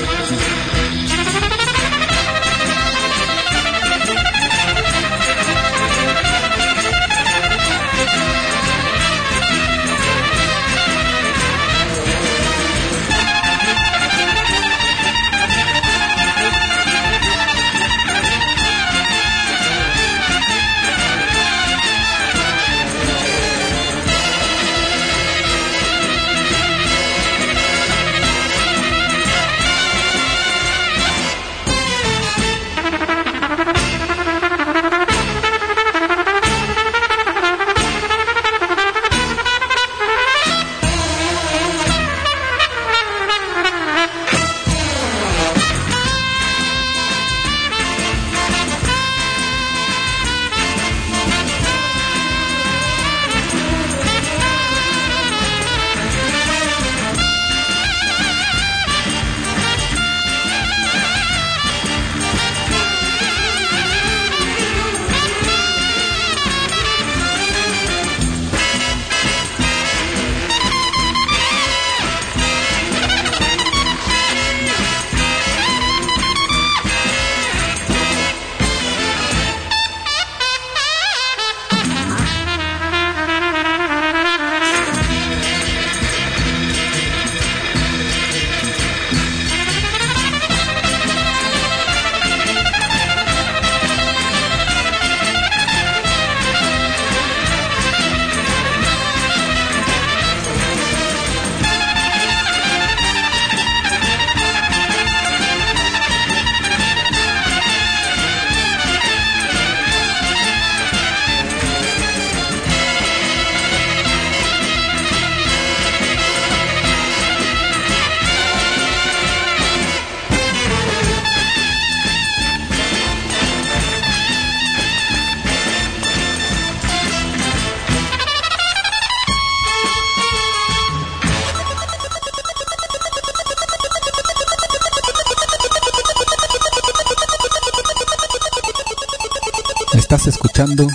Estás escuchando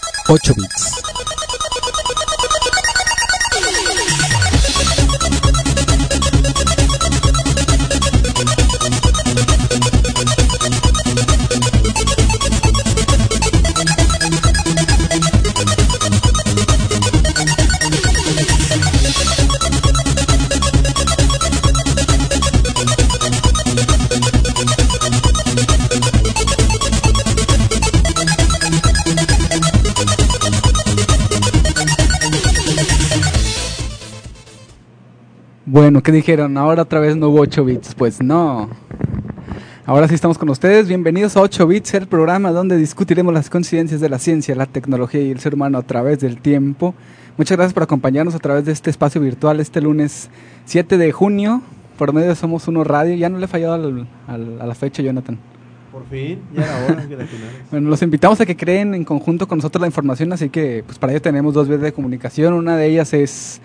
8 bits. Bueno, ¿qué dijeron? ¿Ahora otra vez no hubo 8 bits? Pues no. Ahora sí estamos con ustedes. Bienvenidos a 8 bits, el programa donde discutiremos las coincidencias de la ciencia, la tecnología y el ser humano a través del tiempo. Muchas gracias por acompañarnos a través de este espacio virtual este lunes 7 de junio. Por medio de Somos Uno Radio. Ya no le he fallado a la fecha, Jonathan. Por fin, ya era hora que la finales. Bueno, los invitamos a que creen en conjunto con nosotros la información, así que pues para ello tenemos dos vías de comunicación. Una de ellas es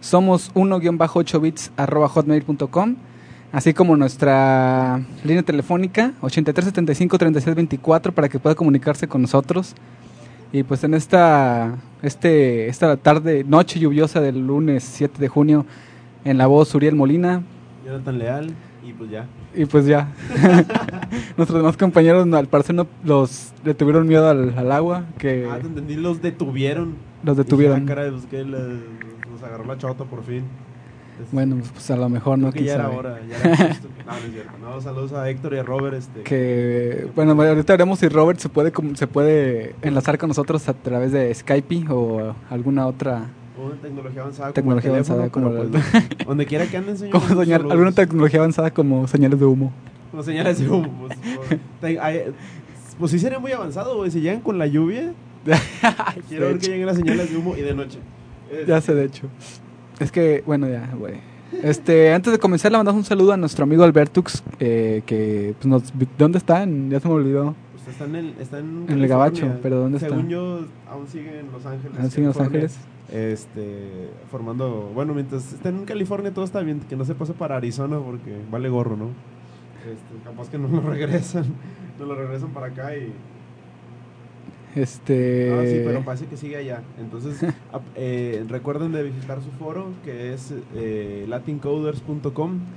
somos1-8bits@hotmail.com, así como nuestra línea telefónica 8375-3624 para que pueda comunicarse con nosotros. Y pues en esta noche lluviosa del lunes 7 de junio, en la voz Uriel Molina, Jonathan Leal, y pues ya. Nuestros demás compañeros al parecer le tuvieron miedo al agua. Te entendí, los detuvieron. Los detuvieron. La cara de los que los agarró la chota por fin. Bueno, pues a lo mejor no, que ya era hora, ya era justo. No es cierto. No, saludos a Héctor y a Robert. Bueno, ahorita veremos si Robert se puede enlazar con nosotros a través de Skype o alguna otra tecnología avanzada como donde quiera que anden, señor. Alguna tecnología avanzada como señales de humo. Como señales de humo. Pues sí sería muy avanzado, güey. Si llegan con la lluvia, quiero ver que lleguen las señales de humo y de noche. Ya sé, de hecho. Es que, bueno, ya, güey. Antes de comenzar, le mandamos un saludo a nuestro amigo Albertux, que pues ¿dónde está? Ya se me olvidó. Pues está en el Gabacho, pero ¿dónde está? Según yo, aún sigue en Los Ángeles. ¿Aún sigue en Los Ángeles? Formando, bueno, mientras esté en California todo está bien, que no se pase para Arizona porque vale gorro, ¿no? Capaz que no lo regresan para acá y... No, sí, pero parece que sigue allá. Entonces, recuerden de visitar su foro, que es latincoders.com.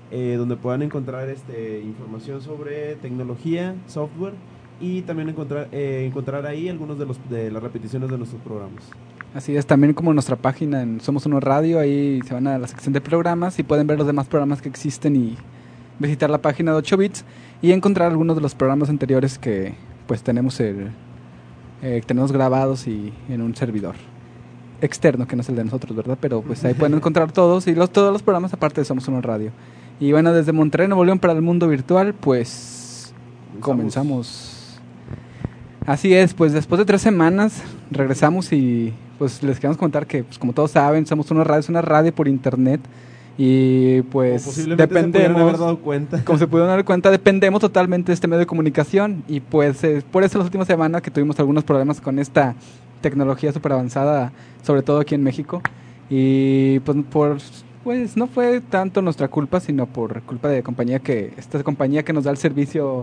donde puedan encontrar información sobre tecnología, software, y también encontrar ahí algunos de las repeticiones de nuestros programas. Así es, también como nuestra página en Somos Uno Radio, ahí se van a la sección de programas y pueden ver los demás programas que existen y visitar la página de 8 bits y encontrar algunos de los programas anteriores que pues tenemos grabados y en un servidor externo, que no es el de nosotros, ¿verdad? Pero pues ahí pueden encontrar todos todos los programas aparte de Somos Uno Radio. Y bueno, desde Monterrey, Nuevo León, para el mundo virtual, pues comenzamos. Así es, pues después de 3 semanas regresamos y pues les queremos contar que, pues como todos saben, Somos Uno Radio es una radio por internet y pues dependemos, como se pudieron dar cuenta, dependemos totalmente de este medio de comunicación y pues por eso las últimas semanas que tuvimos algunos problemas con esta tecnología súper avanzada, sobre todo aquí en México, y pues no fue tanto nuestra culpa, sino por culpa de esta compañía que nos da el servicio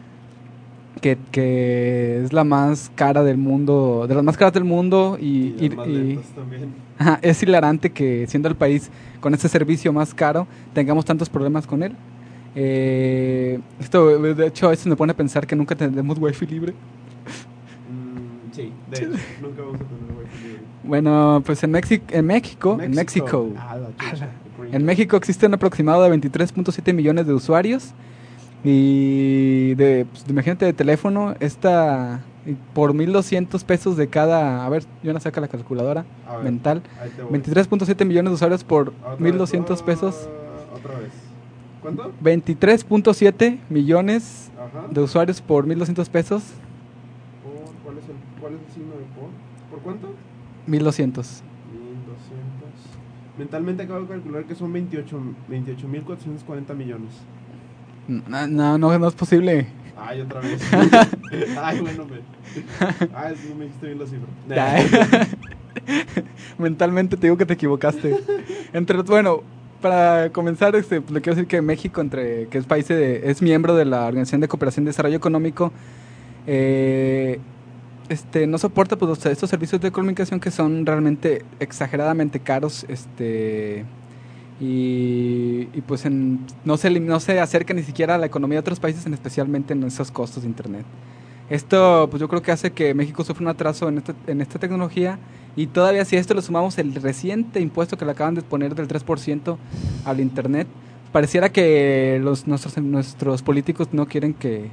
que es la más cara del mundo, de las más caras del mundo y las más lentas también. Ajá, es hilarante que siendo el país con este servicio más caro tengamos tantos problemas con él. Esto de hecho a veces me pone a pensar que nunca tendremos wifi libre. Sí, de hecho, nunca vamos a tener wifi libre. Bueno, pues en México existen un aproximado de 23.7 millones de usuarios. Y imagínate de teléfono, por 1,200 pesos de cada, a ver, yo no saca la calculadora mental, 23.7 millones de usuarios por 1,200 pesos. Otra vez. ¿Cuánto? 23.7 millones de usuarios por 1,200 pesos. ¿Cuál es el signo de por? ¿Por cuánto? 1,200. Mentalmente acabo de calcular que son 28.440 millones. No es posible. Ay, otra vez. Ay, bueno, no me dijiste bien la cifra. Mentalmente te digo que te equivocaste. Bueno, para comenzar, le quiero decir que México, que es miembro de la Organización de Cooperación y Desarrollo Económico, no soporta pues estos servicios de comunicación que son realmente exageradamente caros, y pues no se acerca ni siquiera a la economía de otros países, especialmente en esos costos de internet. Esto pues yo creo que hace que México sufra un atraso en esta tecnología, y todavía si a esto le sumamos el reciente impuesto que le acaban de poner del 3% al internet, pareciera que nuestros políticos no quieren que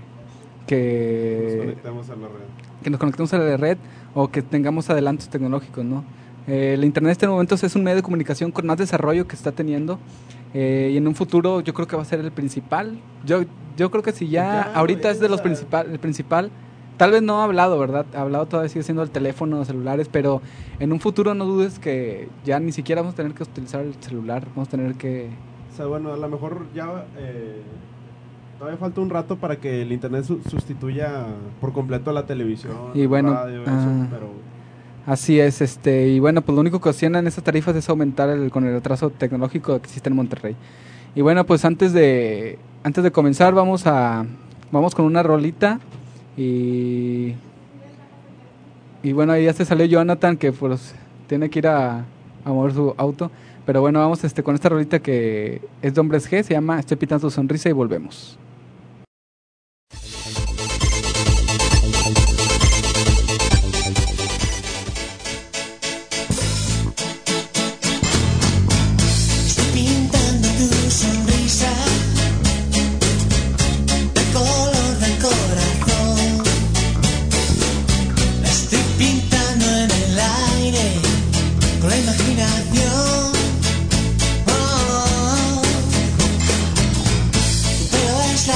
nos conectemos a la red o que tengamos adelantos tecnológicos, ¿no? El internet en este momento es un medio de comunicación con más desarrollo que está teniendo, y en un futuro yo creo que va a ser el principal. Yo creo que si ahorita es de los el principal, tal vez no ha hablado, ¿verdad? Ha hablado, todavía sigue siendo el teléfono, los celulares, pero en un futuro no dudes que ya ni siquiera vamos a tener que utilizar el celular, vamos a tener que... O sea, bueno, a lo mejor ya todavía falta un rato para que el internet sustituya por completo a la televisión, y bueno, radio, pero... Así es, y bueno, pues lo único que ocasionan esas tarifas es aumentar con el retraso tecnológico que existe en Monterrey. Y bueno, pues antes de comenzar vamos con una rolita y bueno, ahí ya se salió Jonathan, que pues tiene que ir a mover su auto, pero bueno, vamos con esta rolita que es de Hombres G, se llama Estoy pintando tu sonrisa, y volvemos. La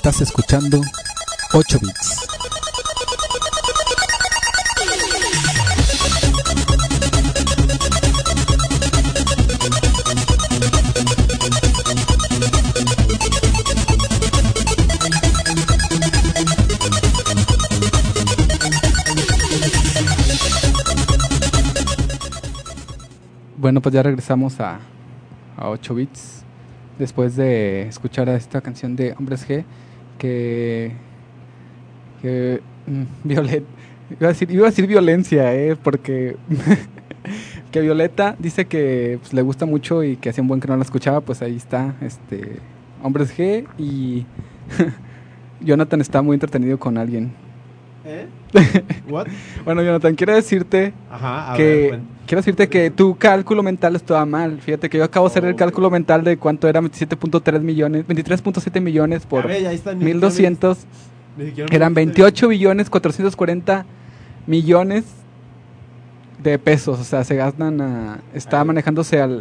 Estás escuchando 8 bits. Bueno, pues ya regresamos a 8 bits después de escuchar a esta canción de Hombres G que Violet, iba a decir violencia, porque que Violeta dice que pues, le gusta mucho y que hacía un buen que no la escuchaba. Pues ahí está, Hombres G, y Jonathan está muy entretenido con alguien. ¿What? Bueno, Jonathan, quiero decirte que tu cálculo mental estaba mal. Fíjate que yo acabo de hacer el cálculo mental de cuánto era 27.3 millones, 23.7 millones por 1200. Eran 28 billones 440 millones de pesos. O sea, se gastan estaba manejándose al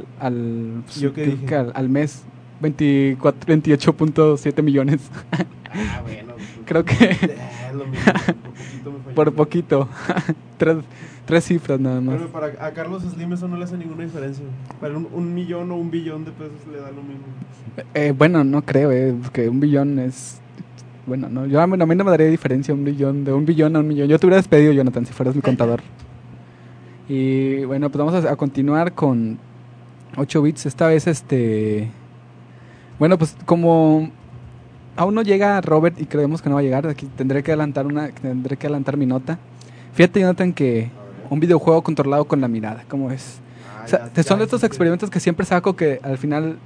mes 28.7 millones. Bueno. Creo que lo mismo, por poquito. tres cifras nada más. Bueno, para a Carlos Slim eso no le hace ninguna diferencia. Para un millón o un billón de pesos le da lo mismo. Bueno, no creo, que un billón es... Bueno, no, a mí no me daría diferencia de un billón a un millón. Yo te hubiera despedido, Jonathan, si fueras mi contador. Y bueno, pues vamos a continuar con 8 bits. Esta vez, bueno, pues como aún no llega Robert y creemos que no va a llegar, aquí tendré que adelantar mi nota. Fíjate, Jonathan, que un videojuego controlado con la mirada, ¿cómo es? O sea, son de estos experimentos que siempre saco que al final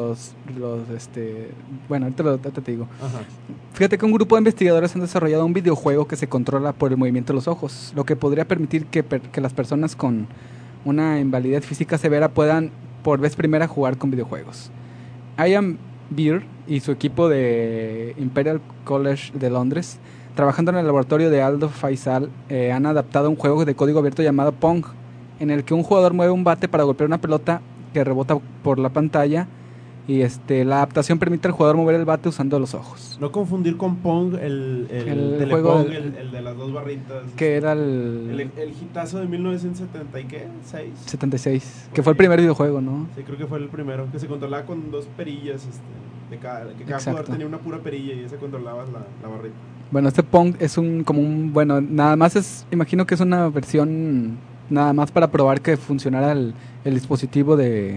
bueno, ahorita te digo. Ajá. Fíjate que un grupo de investigadores han desarrollado un videojuego que se controla por el movimiento de los ojos, lo que podría permitir que las personas con una invalidez física severa puedan por vez primera jugar con videojuegos. Ian Beer y su equipo de Imperial College de Londres, trabajando en el laboratorio de Aldo Faisal, han adaptado un juego de código abierto llamado Pong, en el que un jugador mueve un bate para golpear una pelota que rebota por la pantalla, y la adaptación permite al jugador mover el bate usando los ojos. No confundir con Pong, el juego el de las dos barritas. Que era el hitazo de 1970 y qué, 76, que fue el primer videojuego, ¿no? Sí, creo que fue el primero, que se controlaba con dos perillas, que cada jugador tenía una pura perilla y ese controlaba la barrita. Bueno, Pong es bueno, nada más imagino que es una versión nada más para probar que funcionara el dispositivo de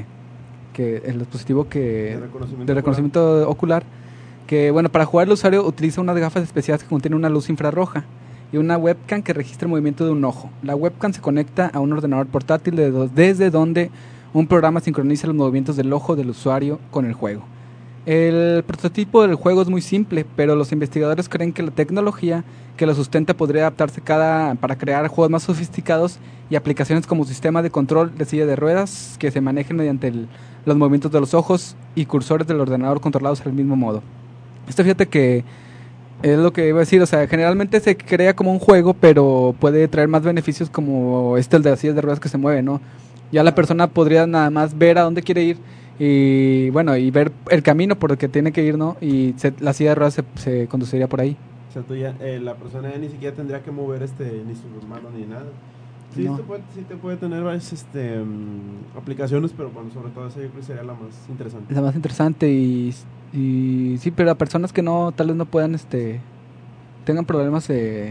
reconocimiento ocular, que bueno, para jugar el usuario utiliza unas gafas especiales que contienen una luz infrarroja y una webcam que registra el movimiento de un ojo. La webcam se conecta a un ordenador portátil desde donde un programa sincroniza los movimientos del ojo del usuario con el juego. El prototipo del juego es muy simple, pero los investigadores creen que la tecnología que lo sustenta podría adaptarse para crear juegos más sofisticados y aplicaciones como sistema de control de silla de ruedas que se manejen mediante los movimientos de los ojos y cursores del ordenador controlados al mismo modo. Fíjate que es lo que iba a decir, o sea, generalmente se crea como un juego, pero puede traer más beneficios como el de las sillas de ruedas que se mueve, ¿no? Ya la persona podría nada más ver a dónde quiere ir y bueno, y ver el camino por el que tiene que ir, ¿no? Y la silla de ruedas se conduciría por ahí. O sea, la persona ya ni siquiera tendría que mover ni sus manos ni nada. Sí, no. Sí te puede tener varias aplicaciones, pero bueno, sobre todo esa yo creo que sería la más interesante. La más interesante y sí, pero a personas que tal vez no puedan, tengan problemas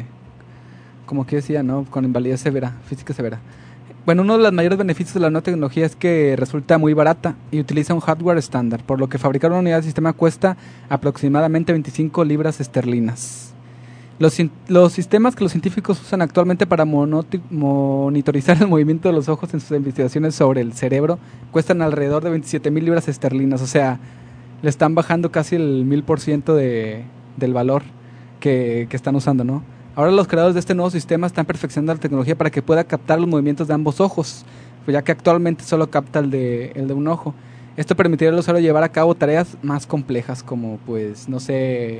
como que decía, ¿no? Con invalidez física severa. Bueno, uno de los mayores beneficios de la nueva tecnología es que resulta muy barata y utiliza un hardware estándar, por lo que fabricar una unidad de sistema cuesta aproximadamente 25 libras esterlinas. Los sistemas que los científicos usan actualmente para monitorizar el movimiento de los ojos en sus investigaciones sobre el cerebro cuestan alrededor de 27,000 libras esterlinas, o sea, le están bajando casi el 1000% del valor que están usando, ¿no? Ahora los creadores de este nuevo sistema están perfeccionando la tecnología para que pueda captar los movimientos de ambos ojos, pues ya que actualmente solo capta el de un ojo. Esto permitiría al usuario llevar a cabo tareas más complejas, como pues, no sé,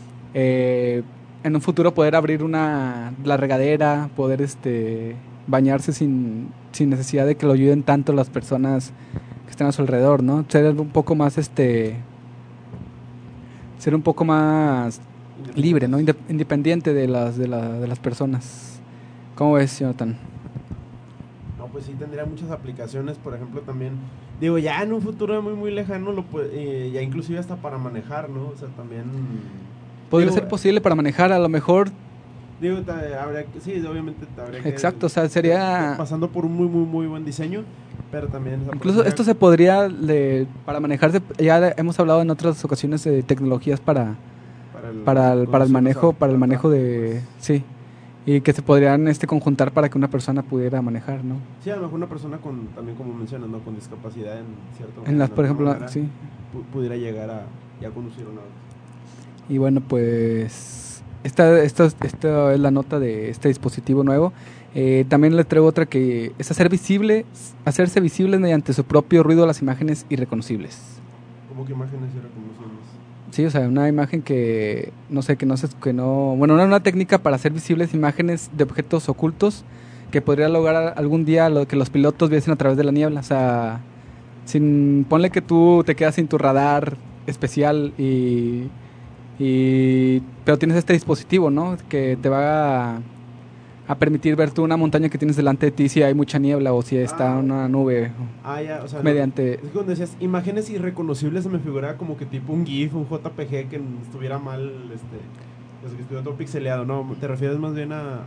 en un futuro poder abrir la regadera, poder bañarse sin necesidad de que lo ayuden tanto las personas que están a su alrededor, ¿no? Ser un poco más ser un poco más libre, ¿no? Independiente de las personas. ¿Cómo ves, Jonathan? No, pues sí tendría muchas aplicaciones, por ejemplo, también, digo, ya en un futuro muy muy lejano, ya inclusive hasta para manejar, ¿no? O sea, también... Podría ser posible para manejar, a lo mejor... Digo, sí, obviamente habría que... Exacto, o sea, sería... Pasando por un muy muy muy buen diseño, pero también... Incluso esto se podría, para manejarse, ya hemos hablado en otras ocasiones de tecnologías para el manejo de... Sí, y que se podrían conjuntar para que una persona pudiera manejar, ¿no? Sí, a lo mejor una persona también como mencionas, ¿no? Con discapacidad en cierto... En las, por ejemplo, manera, sí. Pudiera llegar a ya conducir una... Y bueno, pues esta es la nota de este dispositivo nuevo. También le traigo otra que es hacerse visibles mediante su propio ruido las imágenes irreconocibles. ¿Cómo que imágenes irreconocibles? Sí, o sea, una imagen una técnica para hacer visibles imágenes de objetos ocultos que podría lograr algún día que los pilotos viesen a través de la niebla. O sea, ponle que tú te quedas sin tu radar especial pero tienes este dispositivo, ¿no? Que te va a permitir ver tú una montaña que tienes delante de ti si hay mucha niebla o si está una nube. Ya, o sea, mediante... Es que cuando decías imágenes irreconocibles se me figuraba como que tipo un GIF, un JPG que estuviera mal, que estuviera todo pixeleado, ¿no? Te refieres más bien a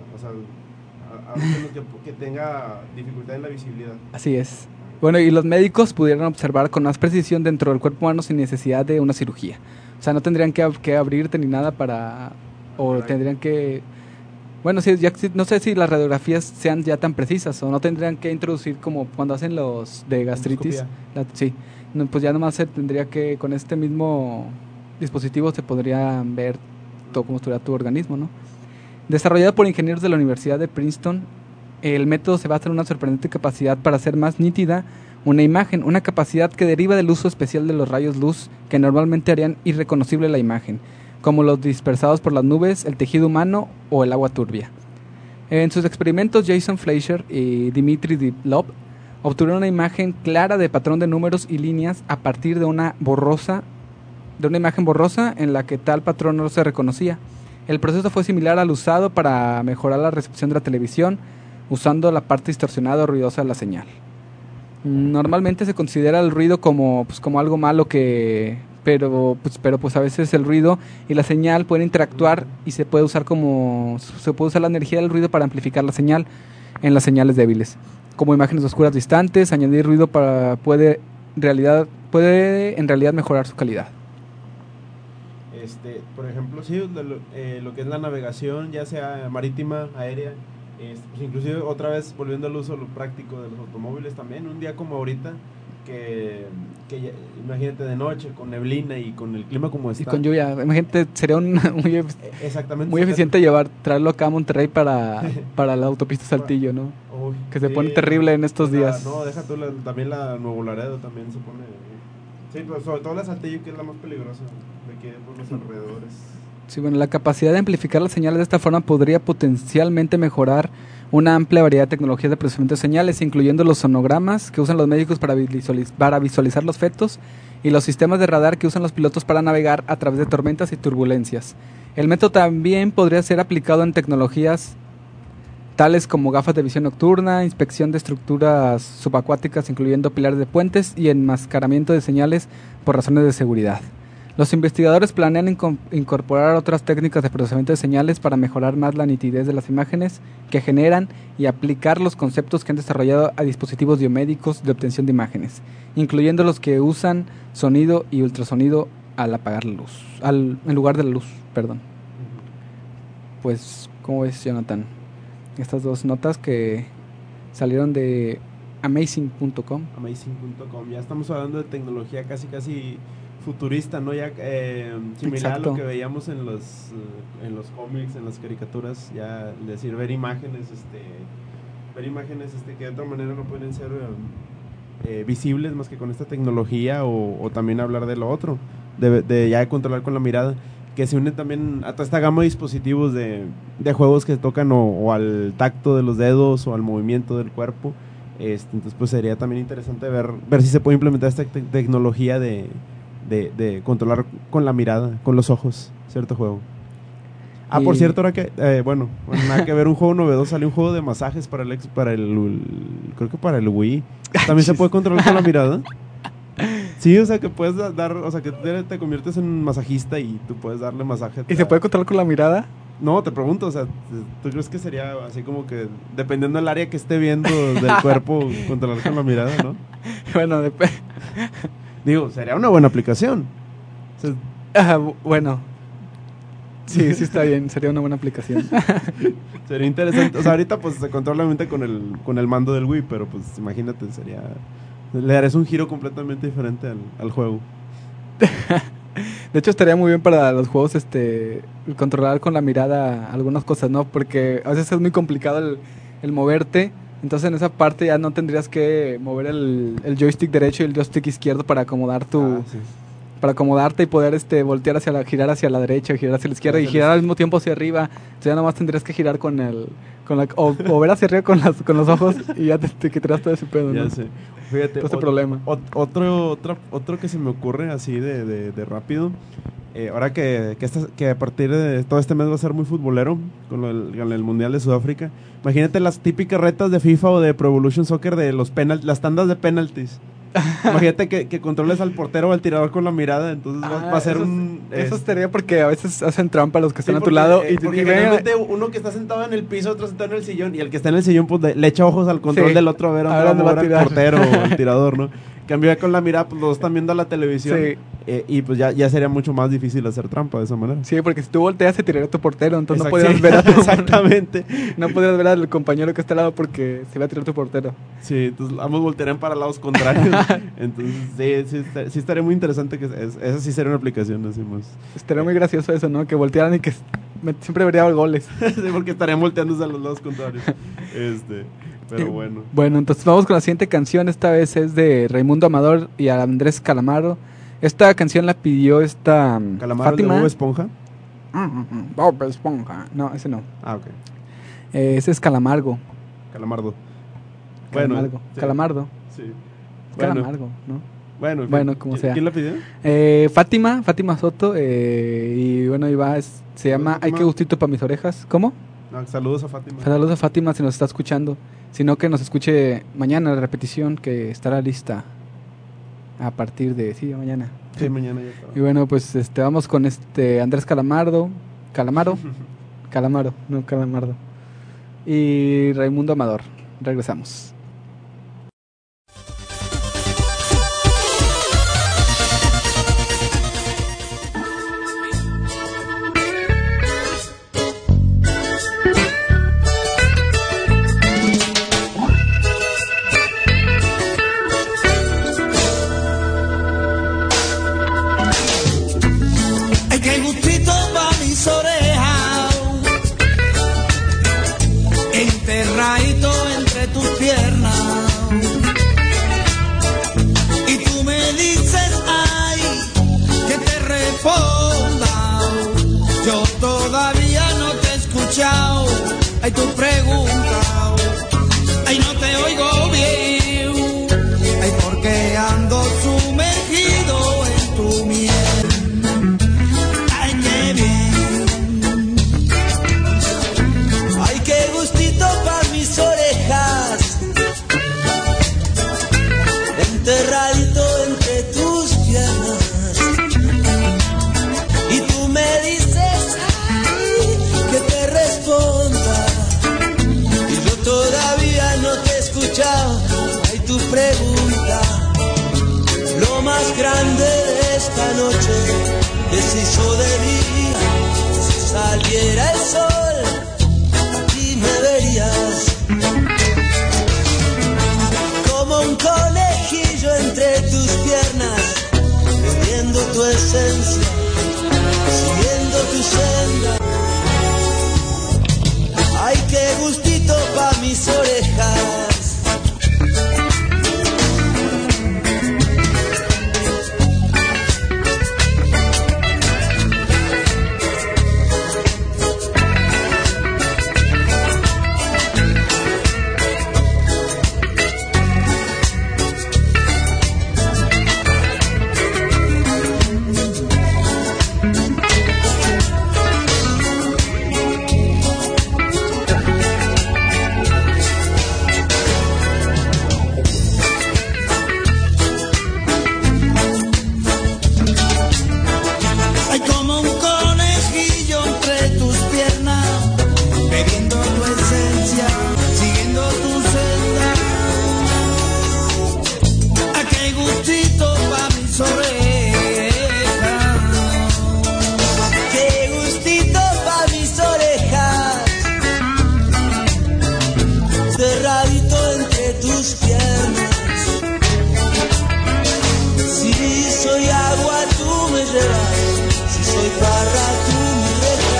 que tenga dificultad en la visibilidad. Así es. Bueno, y los médicos pudieran observar con más precisión dentro del cuerpo humano sin necesidad de una cirugía. O sea, no tendrían que abrirte ni nada tendrían que... Bueno, sí, no sé si las radiografías sean ya tan precisas o no tendrían que introducir como cuando hacen los de gastritis. Sí, pues ya nomás se tendría que, con este mismo dispositivo se podría ver todo cómo estuviera tu organismo, ¿no? Desarrollado por ingenieros de la Universidad de Princeton, el método se basa en una sorprendente capacidad para hacer más nítida una imagen, una capacidad que deriva del uso especial de los rayos luz que normalmente harían irreconocible la imagen, como los dispersados por las nubes, el tejido humano o el agua turbia. En sus experimentos, Jason Fleischer y Dmitry Diplov obtuvieron una imagen clara de patrón de números y líneas a partir de una imagen borrosa en la que tal patrón no se reconocía. El proceso fue similar al usado para mejorar la recepción de la televisión, usando la parte distorsionada o ruidosa de la señal. Normalmente se considera el ruido como algo malo pero a veces el ruido y la señal pueden interactuar y se puede usar la energía del ruido para amplificar la señal en las señales débiles, como imágenes oscuras distantes. Añadir ruido puede en realidad mejorar su calidad. Por ejemplo, sí, lo que es la navegación, ya sea marítima, aérea, pues inclusive otra vez volviendo al uso lo práctico de los automóviles también, un día como ahorita que imagínate de noche con neblina y con el clima como está y con lluvia, imagínate, sería exactamente muy eficiente traerlo acá a Monterrey para la autopista Saltillo, ¿no? Que se pone terrible en estos días. No, deja tú también la Nuevo Laredo también se pone, sí, pero sobre todo la Saltillo, que es la más peligrosa de aquí por los alrededores. Sí, bueno, la capacidad de amplificar las señales de esta forma podría potencialmente mejorar una amplia variedad de tecnologías de procesamiento de señales, incluyendo los sonogramas que usan los médicos para visualizar los fetos y los sistemas de radar que usan los pilotos para navegar a través de tormentas y turbulencias. El método también podría ser aplicado en tecnologías tales como gafas de visión nocturna, inspección de estructuras subacuáticas, incluyendo pilares de puentes, y enmascaramiento de señales por razones de seguridad. Los investigadores planean incorporar otras técnicas de procesamiento de señales para mejorar más la nitidez de las imágenes que generan y aplicar los conceptos que han desarrollado a dispositivos biomédicos de obtención de imágenes, incluyendo los que usan sonido y ultrasonido al apagar la luz, en lugar de la luz, perdón. Pues, ¿cómo ves, Jonathan? Estas dos notas que salieron de Amazing.com. Amazing.com, ya estamos hablando de tecnología casi futurista, ¿no? Ya similar Exacto. a lo que veíamos en los cómics, en las caricaturas, ya decir ver imágenes que de otra manera no pueden ser visibles más que con esta tecnología, o también hablar de lo otro, de ya controlar con la mirada, que se une también a toda esta gama de dispositivos de juegos que tocan o al tacto de los dedos o al movimiento del cuerpo. Entonces pues sería también interesante ver si se puede implementar esta tecnología de de controlar con la mirada, con los ojos, cierto juego. Ah, por cierto, ahora que, nada que ver, un juego novedoso, salió un juego de masajes para creo que para el Wii. ¿También se puede controlar con la mirada? Sí, o sea, que puedes dar, o sea, que te conviertes en masajista y tú puedes darle masaje. ¿Y se puede controlar con la mirada? No, te pregunto, o sea, ¿tú crees que sería así como que, dependiendo del área que esté viendo del cuerpo, controlar con la mirada, no? Bueno, digo, sería una buena aplicación. O sea, bueno. Sí, está bien, sería una buena aplicación. Sería interesante. O sea, ahorita pues se controla la mente con el mando del Wii, pero pues imagínate, le darías un giro completamente diferente al juego. De hecho, estaría muy bien para los juegos controlar con la mirada algunas cosas, ¿no? Porque a veces es muy complicado el moverte. Entonces en esa parte ya no tendrías que mover el joystick derecho y el joystick izquierdo para acomodar para acomodarte y poder girar hacia la derecha, girar hacia la izquierda y girar al mismo tiempo hacia arriba. Entonces ya nomás tendrías que girar o ver hacia arriba con los ojos y ya te quitarás todo ese pedo, ¿no? Ya sé. Fíjate, problema. Otro que se me ocurre así de rápido. Ahora que a partir de todo este mes va a ser muy futbolero con el Mundial de Sudáfrica. Imagínate las típicas retas de FIFA o de Pro Evolution Soccer de las tandas de penalties. Imagínate que controles al portero o al tirador con la mirada, entonces va a ser eso estaría porque a veces hacen trampa los que están a tu lado porque generalmente uno que está sentado en el piso, otro sentado en el sillón, y el que está en el sillón pues le echa ojos al control del otro a ver dónde va al portero o al tirador, ¿no? Cambia con la mirada, pues los están viendo a la televisión, y pues ya sería mucho más difícil hacer trampa de esa manera. Sí, porque si tú volteas se tiraría a tu portero, entonces no podías ver a tu exactamente. No podías ver al compañero que está al lado porque se va a tirar tu portero. Sí, entonces ambos voltearían para lados contrarios. Entonces sí estaría muy interesante que esa sí sería una aplicación, decimos. Estaría muy gracioso eso, ¿no? Que voltearan y que siempre vería goles. Sí, porque estarían volteándose a los lados contrarios. Pero bueno. Bueno, entonces vamos con la siguiente canción. Esta vez es de Raimundo Amador y Andrés Calamaro. Esta canción la pidió ¿Calamaro Fátima. de Bob Esponja? Bob Esponja. No, ese no. Ah, ok. Ese es Calamardo. Calamardo. Bueno, sí. Calamardo. Sí. Calamardo, ¿no? Bueno, como sea. ¿Quién la pidió? Fátima Soto. Y bueno, se llama Ay, qué gustito para mis orejas. ¿Cómo? No, saludos a Fátima. Saludos a Fátima si nos está escuchando. Si no, que nos escuche mañana la repetición que estará lista a partir de... Sí, mañana. Sí, mañana ya está. Y bueno, pues vamos con Andrés Calamaro, no Calamardo. Y Raimundo Amador. Regresamos. Enterradito entre tus piernas, y tú me dices ay, que te responda. Yo todavía no te he escuchado, ay, tu pregunta, ay, no te oigo bien, ay, porque ando sumergido en tu miel. Enterradito entre tus piernas, y tú me dices ay, que te responda, y yo todavía no te he escuchado, ay, tu pregunta. Lo más grande de esta noche que se hizo de día, si saliera el sol, aquí me verías como un conejillo entre tus piernas, bebiendo tu esencia, siguiendo tu senda. Ay, qué gustito pa' mis orejas. hay gustito pa' mis orejas. Qué gustito pa' mis orejas. Cerradito entre tus piernas. Si soy agua tú me llevas. Si soy parra tú me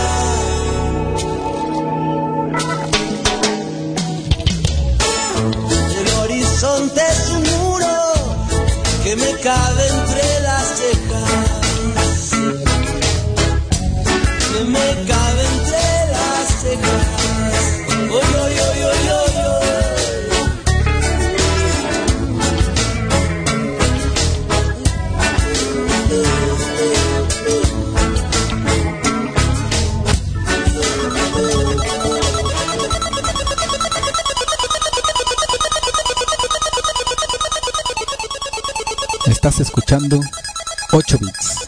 dejas. El horizonte es un muro que me cabe entre las cejas, que me cabe entre las cejas. Oy, oy, oy, oy, oy, oy. Estás escuchando 8 bits.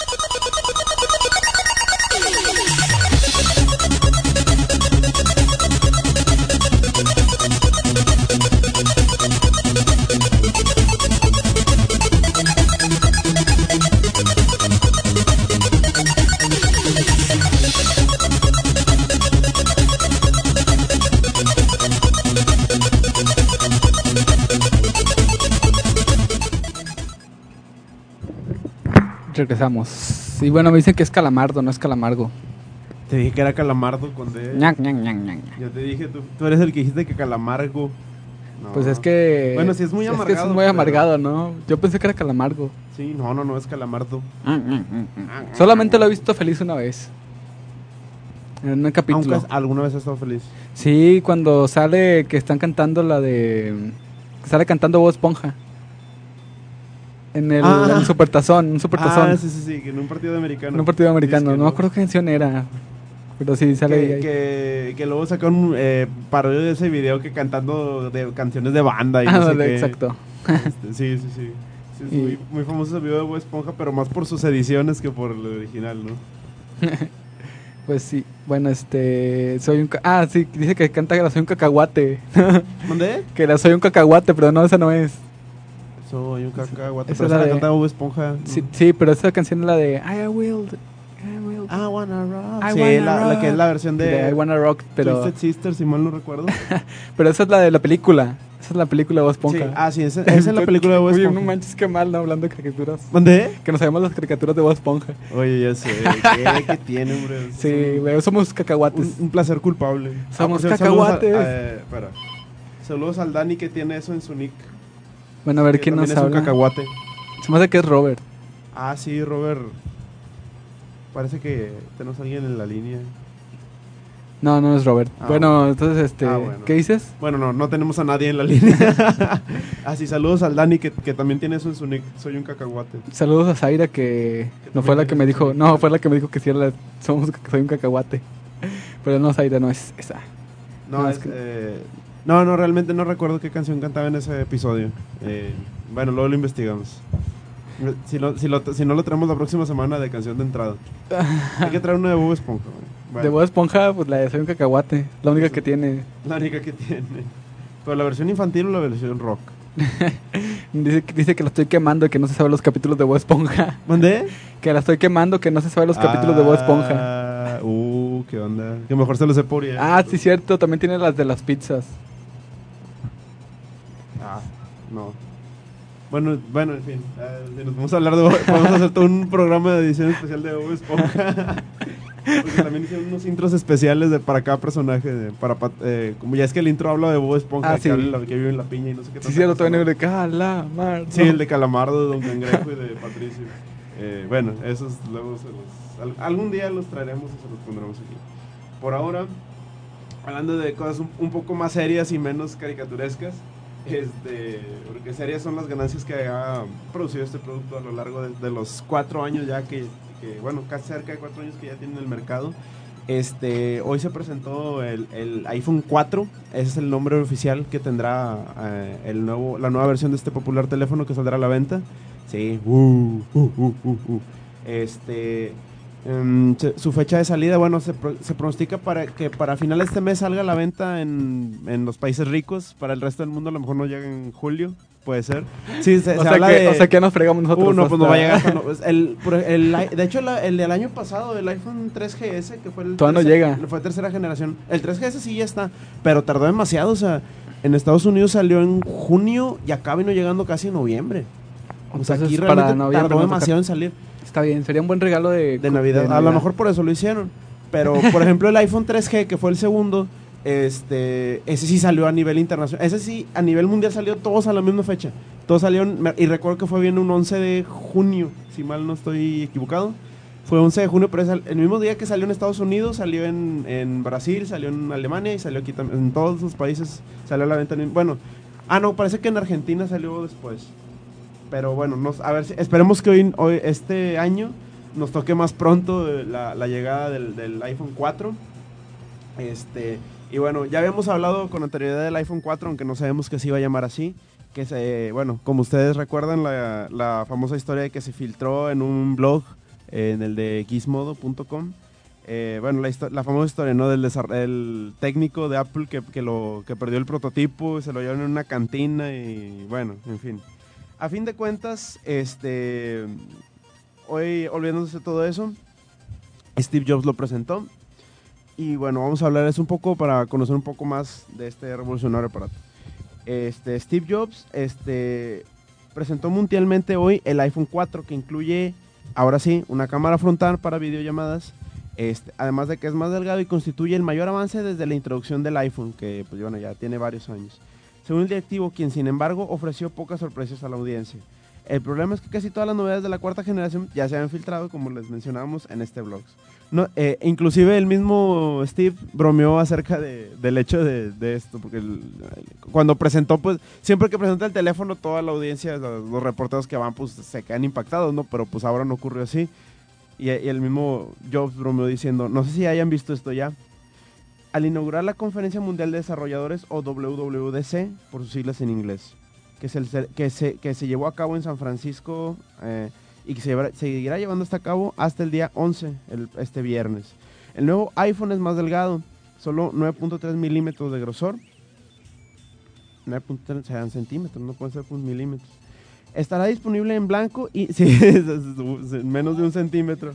Regresamos. Y bueno, me dicen que es Calamardo, no es Calamargo. Te dije que era Calamardo con D. Ñac, ñac, ñac, ñac. Yo te dije, tú eres el que dijiste que Calamargo. No. Pues es que... Bueno, sí es muy amargado. Es que es muy amargado, ¿no? Yo pensé que era Calamargo. Sí, no, es Calamardo. Solamente lo he visto feliz una vez. En un capítulo. Aunque alguna vez he estado feliz. Sí, cuando sale que están cantando la de... Sale cantando Bob Esponja. En el Supertazón, un Supertazón. Ah, sí, en un partido americano. En un partido americano, no me acuerdo qué canción era. Pero sí, sale que luego sacaron un parodia de ese video que cantando de canciones de banda y no sé qué. Exacto. Sí. Es muy famoso ese video de Bob Esponja, pero más por sus ediciones que por el original, ¿no? Pues sí, bueno, soy un... sí, dice que canta que la soy un cacahuate. ¿Dónde? Que la soy un cacahuate, pero no, esa no es. Soy un cacahuate, esa pero esa la canta Bob Esponja. Sí, pero esa canción es la de I Will I Wanna Rock. Sí, la que es la versión de I Wanna Rock, pero... Twisted Sister, si mal no recuerdo. Pero esa es la de la película. Esa es la película de Bob Esponja. Sí, esa es la película de Bob Esponja. Uy, no manches, qué mal, ¿no? Hablando de caricaturas. ¿Dónde? Que no sabemos las caricaturas de Bob Esponja. Oye, ya sé. ¿Qué tiene, hombre? Sí, güey, somos cacahuates. Un placer culpable. Somos cacahuates. Espera. Saludos al Dani que tiene eso en su nick. Bueno, a ver quién nos habla. Es un cacahuate. Se me hace que es Robert. Ah, sí, Robert. Parece que tenemos a alguien en la línea. No es Robert. Bueno, entonces, bueno. ¿Qué dices? Bueno, no tenemos a nadie en la línea. Sí, saludos al Dani que también tiene eso en su nick. Soy un cacahuate. Saludos a Zaira que no fue la que me dijo, fue la que me dijo que sí soy un cacahuate. Pero no, Zaira no es esa. No, realmente no recuerdo qué canción cantaba en ese episodio. Bueno, luego lo investigamos. Si no lo traemos la próxima semana de canción de entrada. Hay que traer una de Bob Esponja. Bueno. De Bob Esponja, pues la de Soy un cacahuate. La única que tiene. La única que tiene. ¿Pero la versión infantil o la versión rock? dice que la estoy quemando y que no se sabe los capítulos de Bob Esponja. ¿Dónde? Que la estoy quemando, que no se sabe los capítulos de Bob Esponja. ¿Qué onda? Que mejor se lo sé por sí, cierto. También tiene las de las pizzas. No. Bueno, en fin. Si nos vamos a hablar de Bob, vamos a hacer todo un programa de edición especial de Bob Esponja. Porque también hicieron unos intros especiales para cada personaje. Como ya es que el intro habla de Bob Esponja, sí. que vive en la piña y no sé qué. Sí, cierto, también de Calamardo. Sí, el de Calamardo, de Don Cangrejo y de Patricio. Bueno, esos luego algún día los traeremos y se los pondremos aquí. Por ahora, hablando de cosas un poco más serias y menos caricaturescas, porque serias son las ganancias que ha producido este producto a lo largo de los 4 años ya bueno, casi cerca de 4 años que ya tiene en el mercado. Hoy se presentó el iPhone 4, ese es el nombre oficial que tendrá la nueva versión de este popular teléfono que saldrá a la venta. Sí, su fecha de salida, bueno, se pronostica que para final de este mes salga a la venta en los países ricos. Para el resto del mundo a lo mejor no llega en julio, puede ser. Sí, se o, sea habla que, o sea que nos fregamos nosotros. No, pues no va a llegar hasta... de hecho, el del año pasado, el iPhone 3GS, que fue todavía no llega. Fue tercera generación. El 3GS sí ya está, pero tardó demasiado. O sea, en Estados Unidos salió en junio y acá vino llegando casi en noviembre. O sea, aquí realmente tardó demasiado en salir. Está bien, sería un buen regalo de Navidad. A lo mejor por eso lo hicieron. Pero, por ejemplo, el iPhone 3G, que fue el segundo, ese sí salió a nivel internacional. Ese sí, a nivel mundial salió todos a la misma fecha. Todos salieron, y recuerdo que fue bien un 11 de junio, si mal no estoy equivocado. Fue 11 de junio, pero es el mismo día que salió en Estados Unidos, salió en Brasil, salió en Alemania y salió aquí también. En todos los países salió a la venta. Bueno, no, parece que en Argentina salió después. Pero bueno, a ver, esperemos que hoy este año nos toque más pronto la llegada del iPhone 4. Y bueno, ya habíamos hablado con anterioridad del iPhone 4, aunque no sabemos que se iba a llamar así. Bueno, como ustedes recuerdan, la famosa historia de que se filtró en un blog, en el de gizmodo.com. Bueno, la famosa historia, ¿no? Del técnico de Apple que perdió el prototipo y se lo llevaron en una cantina y bueno, en fin. A fin de cuentas, hoy, olvidándose de todo eso, Steve Jobs lo presentó. Y bueno, vamos a hablarles un poco para conocer un poco más de este revolucionario aparato. Steve Jobs presentó mundialmente hoy el iPhone 4, que incluye, ahora sí, una cámara frontal para videollamadas, además de que es más delgado y constituye el mayor avance desde la introducción del iPhone, que pues, bueno, ya tiene varios años. Según el directivo, quien sin embargo ofreció pocas sorpresas a la audiencia. El problema es que casi todas las novedades de la cuarta generación ya se han filtrado, como les mencionábamos en este blog. No, inclusive el mismo Steve bromeó acerca del hecho de esto, porque cuando presentó, pues siempre que presenta el teléfono, toda la audiencia, los reporteros que van, pues se quedan impactados, ¿no? Pero pues ahora no ocurrió así. Y el mismo Jobs bromeó diciendo, no sé si hayan visto esto ya. Al inaugurar la Conferencia Mundial de Desarrolladores, o WWDC, por sus siglas en inglés, que se llevó a cabo en San Francisco y que se seguirá llevando hasta cabo hasta el día 11, este viernes. El nuevo iPhone es más delgado, solo 9.3 milímetros de grosor. 9.3 serán centímetros, no pueden ser milímetros. Estará disponible en blanco y sí, menos de un centímetro.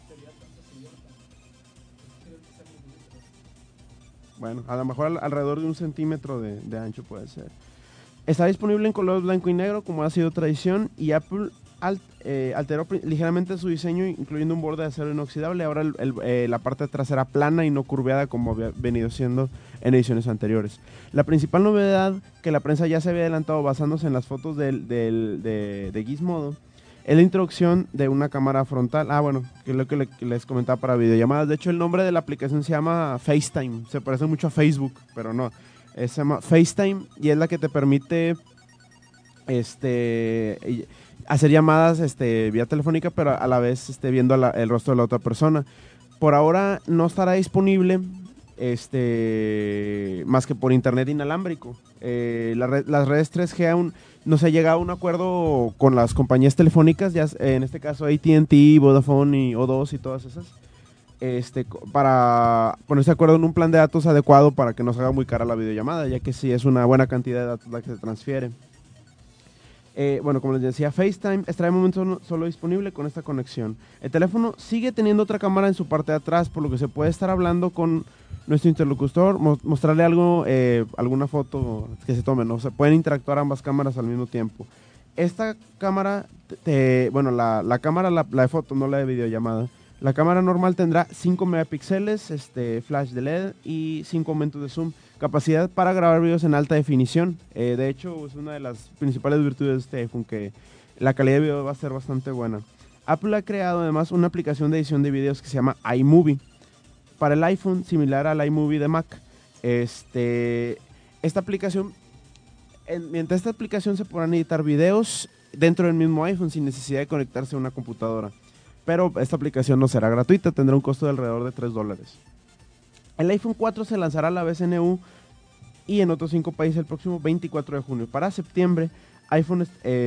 Bueno, a lo mejor alrededor de un centímetro de ancho puede ser. Está disponible en color blanco y negro, como ha sido tradición, y Apple alteró ligeramente su diseño, incluyendo un borde de acero inoxidable. Ahora la parte trasera plana y no curveada, como había venido siendo en ediciones anteriores. La principal novedad, que la prensa ya se había adelantado basándose en las fotos de Gizmodo, es la introducción de una cámara frontal. Bueno, que es lo que les comentaba para videollamadas. De hecho, el nombre de la aplicación se llama FaceTime. Se parece mucho a Facebook, pero no. Se llama FaceTime y es la que te permite hacer llamadas vía telefónica, pero a la vez viendo el rostro de la otra persona. Por ahora no estará disponible más que por internet inalámbrico. Las redes 3G aún no se ha llegado a un acuerdo con las compañías telefónicas, ya en este caso AT&T, Vodafone y O2 y todas esas, para ponerse de acuerdo en un plan de datos adecuado para que no se haga muy cara la videollamada, ya que sí es una buena cantidad de datos la que se transfiere. Bueno, como les decía, FaceTime estará de momento solo disponible con esta conexión. El teléfono sigue teniendo otra cámara en su parte de atrás, por lo que se puede estar hablando con nuestro interlocutor, mostrarle algo, alguna foto que se tome, ¿no? Se pueden interactuar ambas cámaras al mismo tiempo. Esta cámara, la cámara, la de foto, no la de videollamada. La cámara normal tendrá 5 megapíxeles, flash de LED y 5 aumentos de zoom. Capacidad para grabar videos en alta definición. De hecho, es una de las principales virtudes de este iPhone, que la calidad de video va a ser bastante buena. Apple ha creado además una aplicación de edición de videos que se llama iMovie para el iPhone, similar al iMovie de Mac. Esta aplicación, mientras esta aplicación se podrán editar videos dentro del mismo iPhone sin necesidad de conectarse a una computadora. Pero esta aplicación no será gratuita, tendrá un costo de alrededor de $3. El iPhone 4 se lanzará a la vez en EU y en otros 5 países el próximo 24 de junio. Para septiembre, Apple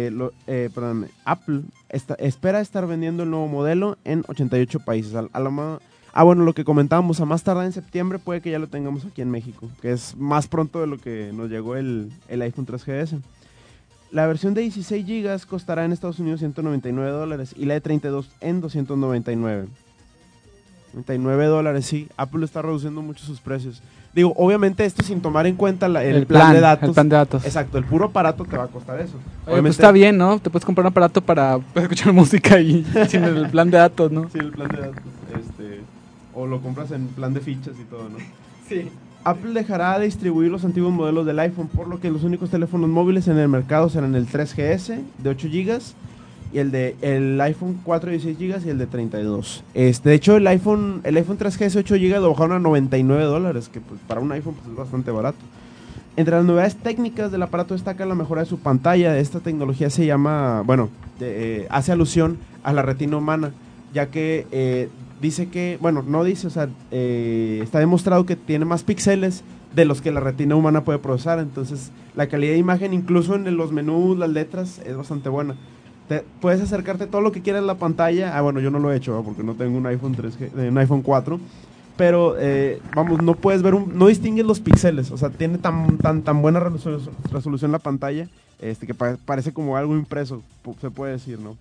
espera estar vendiendo el nuevo modelo en 88 países. Lo que comentábamos, a más tardar en septiembre puede que ya lo tengamos aquí en México, que es más pronto de lo que nos llegó el iPhone 3GS. La versión de 16 GB costará en Estados Unidos $199 y la de 32 en $299. $99, sí. Apple está reduciendo mucho sus precios. Digo, obviamente esto sin tomar en cuenta el plan de datos. El plan de datos. Exacto, el puro aparato te va a costar eso. Oye, pues está bien, ¿no? Te puedes comprar un aparato para escuchar música y sin el plan de datos, ¿no? Sí, el plan de datos. O lo compras en plan de fichas y todo, ¿no? Sí. Apple dejará de distribuir los antiguos modelos del iPhone, por lo que los únicos teléfonos móviles en el mercado serán el 3GS de 8 GB y el iPhone 4 de 16 GB y el de 32. De hecho, el iPhone 3GS 8 GB lo bajaron a $99, que pues, para un iPhone pues, es bastante barato. Entre las novedades técnicas del aparato destaca la mejora de su pantalla. Esta tecnología se llama, hace alusión a la retina humana, ya que dice que, está demostrado que tiene más píxeles de los que la retina humana puede procesar. Entonces, la calidad de imagen, incluso en los menús, las letras, es bastante buena. Puedes acercarte todo lo que quieras a la pantalla. Yo no lo he hecho, porque no tengo un iPhone 3G, un iPhone 4. Pero, no puedes ver, no distingues los píxeles. O sea, tiene tan buena resolución la pantalla, que parece como algo impreso, se puede decir, ¿no?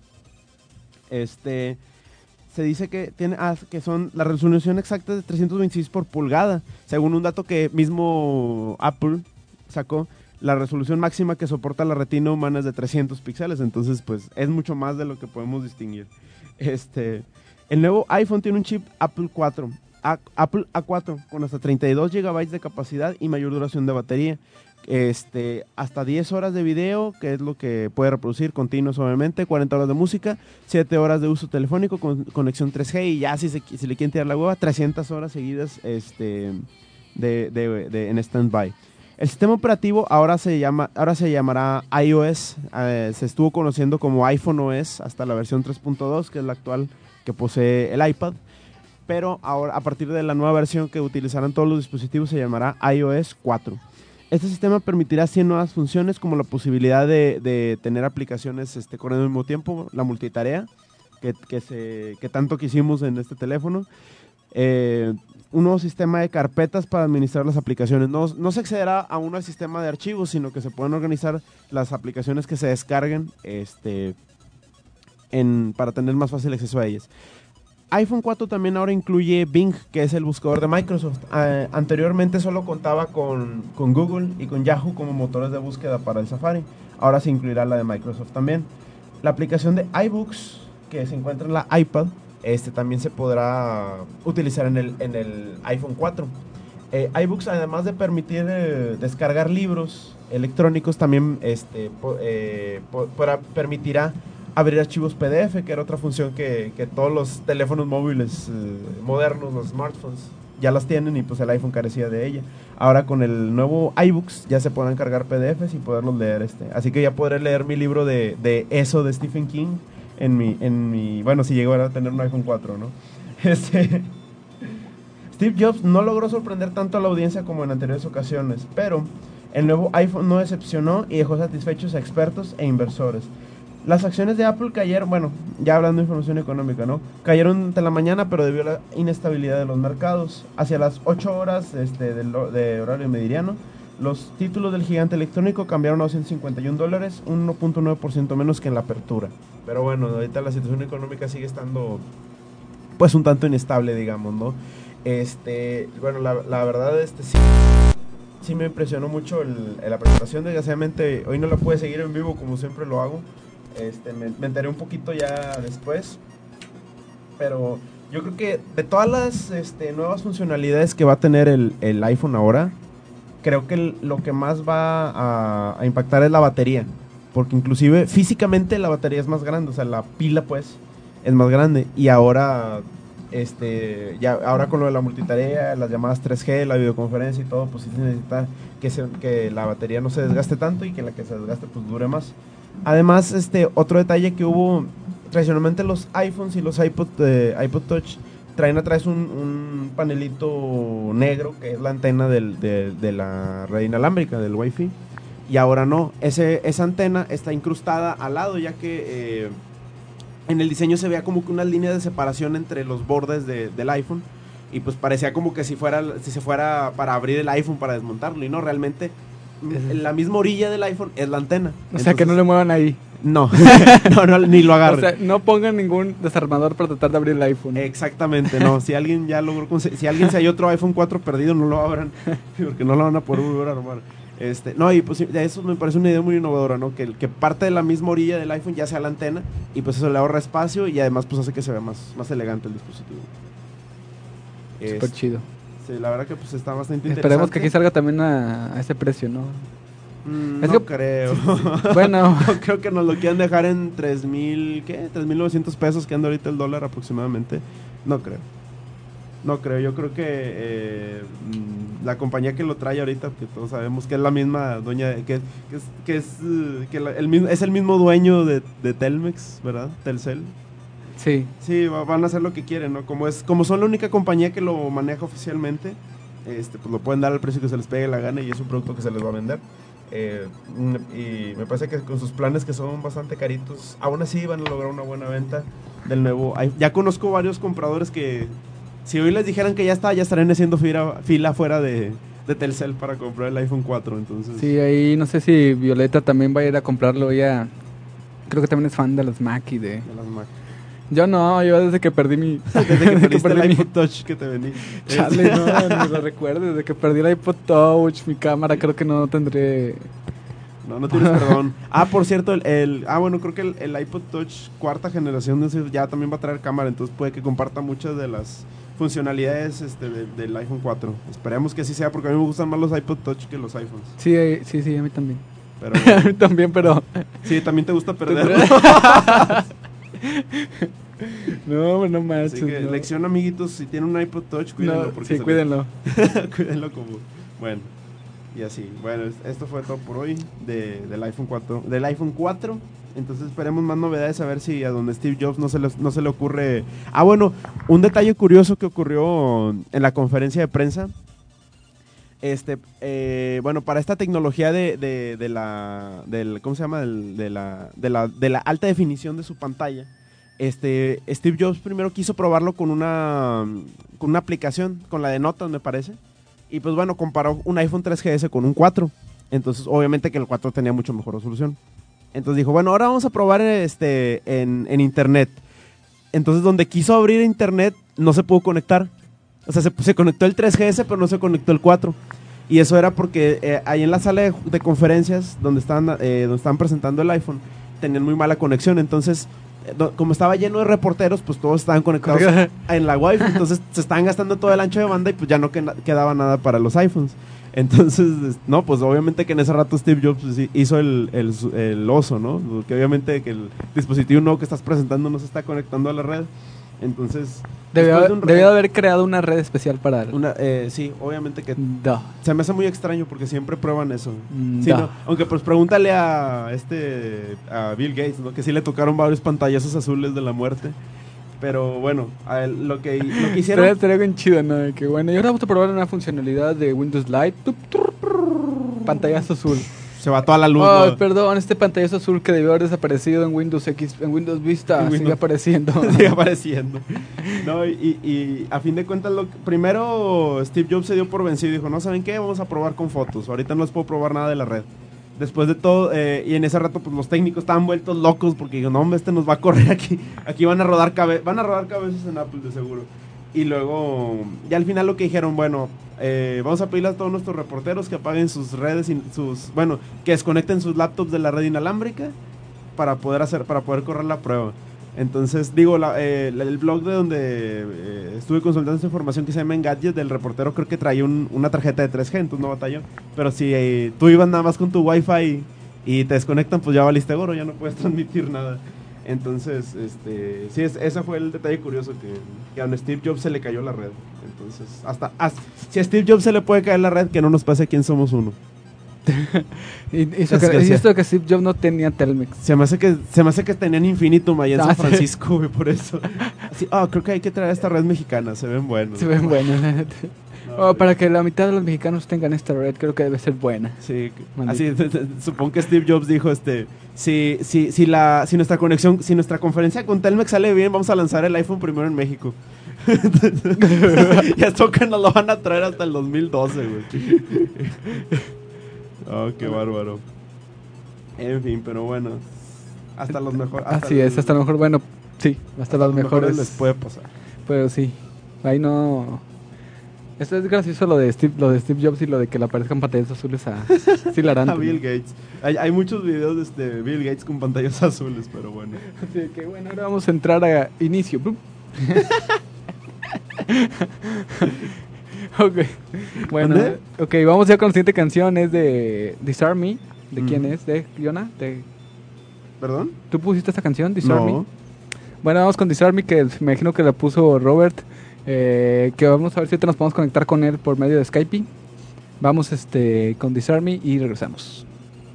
Se dice que son la resolución exacta de 326 por pulgada, según un dato que mismo Apple sacó. La resolución máxima que soporta la retina humana es de 300 píxeles, entonces pues es mucho más de lo que podemos distinguir. El nuevo iPhone tiene un chip Apple A4 con hasta 32 GB de capacidad y mayor duración de batería. Hasta 10 horas de video, que es lo que puede reproducir continuos, obviamente, 40 horas de música, 7 horas de uso telefónico con conexión 3G y ya si le quieren tirar la hueva, 300 horas seguidas en stand-by. El sistema operativo ahora se llamará iOS. Se estuvo conociendo como iPhone OS hasta la versión 3.2, que es la actual que posee el iPad, pero ahora a partir de la nueva versión que utilizarán todos los dispositivos se llamará iOS 4. Este sistema permitirá 100 nuevas funciones, como la posibilidad de tener aplicaciones corriendo al mismo tiempo, la multitarea, que tanto quisimos en este teléfono. Un nuevo sistema de carpetas para administrar las aplicaciones. No se accederá aún al sistema de archivos, sino que se pueden organizar las aplicaciones que se descarguen para tener más fácil acceso a ellas. iPhone 4 también ahora incluye Bing, que es el buscador de Microsoft. Anteriormente solo contaba con Google y con Yahoo como motores de búsqueda para el Safari. Ahora se incluirá la de Microsoft también. La aplicación de iBooks, que se encuentra en la iPad, también se podrá utilizar en el iPhone 4. iBooks, además de permitir descargar libros electrónicos, también permitirá abrir archivos PDF, que era otra función que todos los teléfonos móviles modernos, los smartphones, ya las tienen y pues el iPhone carecía de ella. Ahora con el nuevo iBooks ya se podrán cargar PDFs y poderlos leer. Así que ya podré leer mi libro de eso de Stephen King si llego a tener un iPhone 4, ¿no? Steve Jobs no logró sorprender tanto a la audiencia como en anteriores ocasiones, pero el nuevo iPhone no decepcionó y dejó satisfechos a expertos e inversores. Las acciones de Apple cayeron, ya hablando de información económica, ¿no? Cayeron de la mañana, pero debido a la inestabilidad de los mercados. Hacia las 8 horas de horario meridiano, los títulos del gigante electrónico cambiaron a $151, 1.9% menos que en la apertura. Pero bueno, ahorita la situación económica sigue estando, pues, un tanto inestable, digamos, ¿no? La verdad, sí me impresionó mucho la presentación. Desgraciadamente, hoy no la pude seguir en vivo como siempre lo hago. Me enteré un poquito ya después, pero yo creo que de todas las nuevas funcionalidades que va a tener el iPhone ahora, creo que lo que más va a impactar es la batería, porque inclusive físicamente la batería es más grande, o sea, la pila pues es más grande, y ahora ahora con lo de la multitarea, las llamadas 3G, la videoconferencia y todo, pues sí se necesita que la batería no se desgaste tanto y que la que se desgaste pues dure más. Además, otro detalle que hubo, tradicionalmente los iPhones y los iPod Touch traen atrás un panelito negro que es la antena de la red inalámbrica, del Wi-Fi, y ahora no, esa antena está incrustada al lado, ya que en el diseño se veía como que una línea de separación entre los bordes del iPhone, y pues parecía como que si se fuera para abrir el iPhone para desmontarlo, y no, realmente la misma orilla del iPhone es la antena. O sea, que no le muevan ahí. No, no, ni lo agarren. O sea, no pongan ningún desarmador para tratar de abrir el iPhone. Exactamente, no. Si alguien ya logró si alguien se hay otro iPhone 4 perdido, no lo abran, porque no lo van a poder volver a armar. No, y pues eso me parece una idea muy innovadora, ¿no? Que parte de la misma orilla del iPhone ya sea la antena, y pues eso le ahorra espacio y además pues hace que se vea más elegante el dispositivo. Súper chido. Sí, la verdad que pues está bastante interesante. Esperemos que aquí salga también a ese precio, ¿no? No creo. Bueno. No creo que nos lo quieran dejar en 3,900 pesos, que anda ahorita el dólar aproximadamente. No creo. Yo creo que la compañía que lo trae ahorita, que todos sabemos que es la misma dueña, es el mismo dueño de Telmex, ¿verdad? Telcel. Sí. Sí, van a hacer lo que quieren, ¿no? Como son la única compañía que lo maneja oficialmente, pues lo pueden dar al precio que se les pegue la gana y es un producto que se les va a vender. Y me parece que con sus planes, que son bastante caritos, aún así van a lograr una buena venta del nuevo. Ya conozco varios compradores que, si hoy les dijeran que ya estarían haciendo fila fuera de Telcel para comprar el iPhone 4. Entonces, sí, ahí no sé si Violeta también va a ir a comprarlo. Ella creo que también es fan de los Mac y de las Mac. Yo desde que perdí mi... Desde que perdiste el iPod Touch que te vení. Chale, no, ni lo recuerdo. Desde que perdí el iPod Touch, mi cámara, creo que no tendré... No tienes perdón. Por cierto, bueno, creo que el iPod Touch cuarta generación ya también va a traer cámara, entonces puede que comparta muchas de las funcionalidades del iPhone 4. Esperemos que así sea, porque a mí me gustan más los iPod Touch que los iPhones. Sí, a mí también. Pero, bueno. A mí también, pero... Sí, también te gusta perder. No manches. Así que lección, amiguitos, si tienen un iPod Touch, cuídenlo. Sí, cuídenlo. Cuídenlo como... Bueno, y así. Bueno, esto fue todo por hoy del iPhone 4. Del iPhone 4. Entonces esperemos más novedades, a ver si a donde Steve Jobs no se le ocurre... bueno, un detalle curioso que ocurrió en la conferencia de prensa. Bueno, para esta tecnología ¿cómo se llama? De la alta definición de su pantalla, Steve Jobs primero quiso probarlo con una aplicación, con la de Notas, me parece, y pues bueno, comparó un iPhone 3GS con un 4, entonces obviamente que el 4 tenía mucho mejor resolución, entonces dijo, bueno, ahora vamos a probar en internet, entonces donde quiso abrir internet no se pudo conectar. O sea, se conectó el 3GS, pero no se conectó el 4. Y eso era porque ahí en la sala de conferencias donde estaban presentando el iPhone, tenían muy mala conexión. Entonces, como estaba lleno de reporteros, pues todos estaban conectados en la Wi-Fi. Entonces, se estaban gastando todo el ancho de banda y pues ya no quedaba nada para los iPhones. Entonces, no, pues obviamente que en ese rato Steve Jobs pues, hizo el oso, ¿no? Porque obviamente que el dispositivo nuevo que estás presentando no se está conectando a la red. Entonces debió haber creado una red especial para él. Sí, obviamente que se me hace muy extraño porque siempre prueban eso. Sí, no, aunque pues pregúntale a Bill Gates, ¿no? Que sí le tocaron varios pantallazos azules de la muerte. Pero bueno, lo que hicieron... Estaría bien chido, ¿no? De que bueno, y ahora vamos a probar una funcionalidad de Windows Lite. Pantallazo azul. Se va toda la luz. ¿No? Perdón, este pantallazo azul que debió haber desaparecido en Windows X, en Windows Vista, sigue apareciendo. Sigue apareciendo. No, y a fin de cuentas, primero Steve Jobs se dio por vencido y dijo, no, ¿saben qué? Vamos a probar con fotos. Ahorita no les puedo probar nada de la red. Después de todo, y en ese rato, pues los técnicos estaban vueltos locos porque dijeron, no, hombre, nos va a correr aquí. Aquí van a rodar cabezas en Apple, de seguro. Y luego, ya al final lo que dijeron, bueno, vamos a pedirle a todos nuestros reporteros que apaguen sus redes, que desconecten sus laptops de la red inalámbrica para poder correr la prueba. Entonces, digo, el blog de donde estuve consultando esta información que se llama Engadget, del reportero, creo que traía una tarjeta de 3G, entonces no batalló. Pero si tú ibas nada más con tu Wi-Fi y te desconectan, pues ya valiste gorro, ya no puedes transmitir nada. Entonces, sí, ese fue el detalle curioso, que a Steve Jobs se le cayó la red. Entonces, si a Steve Jobs se le puede caer la red, que no nos pase quién somos uno. y esto que Steve Jobs no tenía Telmex. Se me hace que tenían Infinitum allá en San Francisco, güey, por eso. Así, creo que hay que traer esta red mexicana, se ven buenos. Se ven buenos, la neta. Para que la mitad de los mexicanos tengan esta red, creo que debe ser buena. Sí, así supongo que Steve Jobs dijo, si nuestra conferencia con Telmex sale bien, vamos a lanzar el iPhone primero en México. Y esto que nos lo van a traer hasta el 2012, güey. Oh, qué bárbaro. En fin, pero bueno. Hasta los mejores. Así es, hasta lo mejor, bueno, sí, hasta los mejores les puede pasar. Pero sí, ahí no. Esto es gracioso lo de Steve Jobs y lo de que le aparezcan pantallas azules a sí, la harán, a Bill Gates. Hay muchos videos de Bill Gates con pantallas azules, pero bueno. Así que bueno, ahora vamos a entrar a inicio. Ok, bueno, okay, vamos ya con la siguiente canción. Es de Disarm Me. ¿De quién es? ¿De Fiona? ¿Perdón? ¿Tú pusiste esta canción, Disarm Me? Bueno, vamos con Disarm Me, que me imagino que la puso Robert. Que vamos a ver si te nos podemos conectar con él por medio de Skype. Vamos con Disarm Me y regresamos.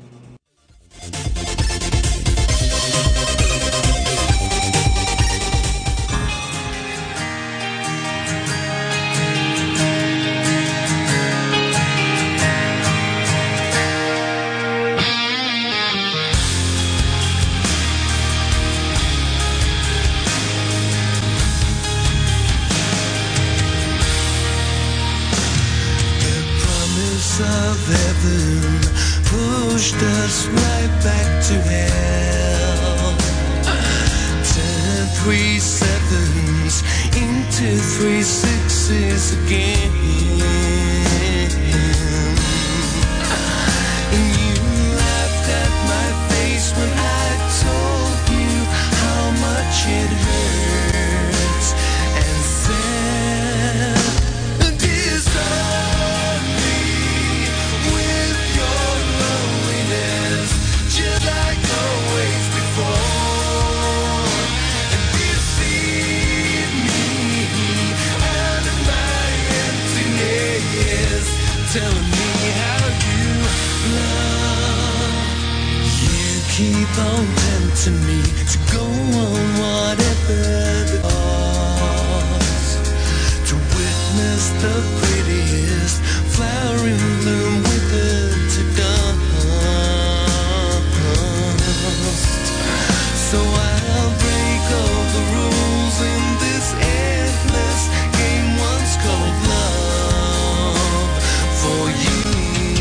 Of heaven pushed us right back to hell. Turn 3 sevens into 3 sixes again. And you laughed at my face when I told you how much it hurts, and said, telling me how you love. You keep on tempting me to go on whatever the cost, to witness the prettiest flower in bloom withered to dust. So I'll break all the rules in this endless game once called love. For you,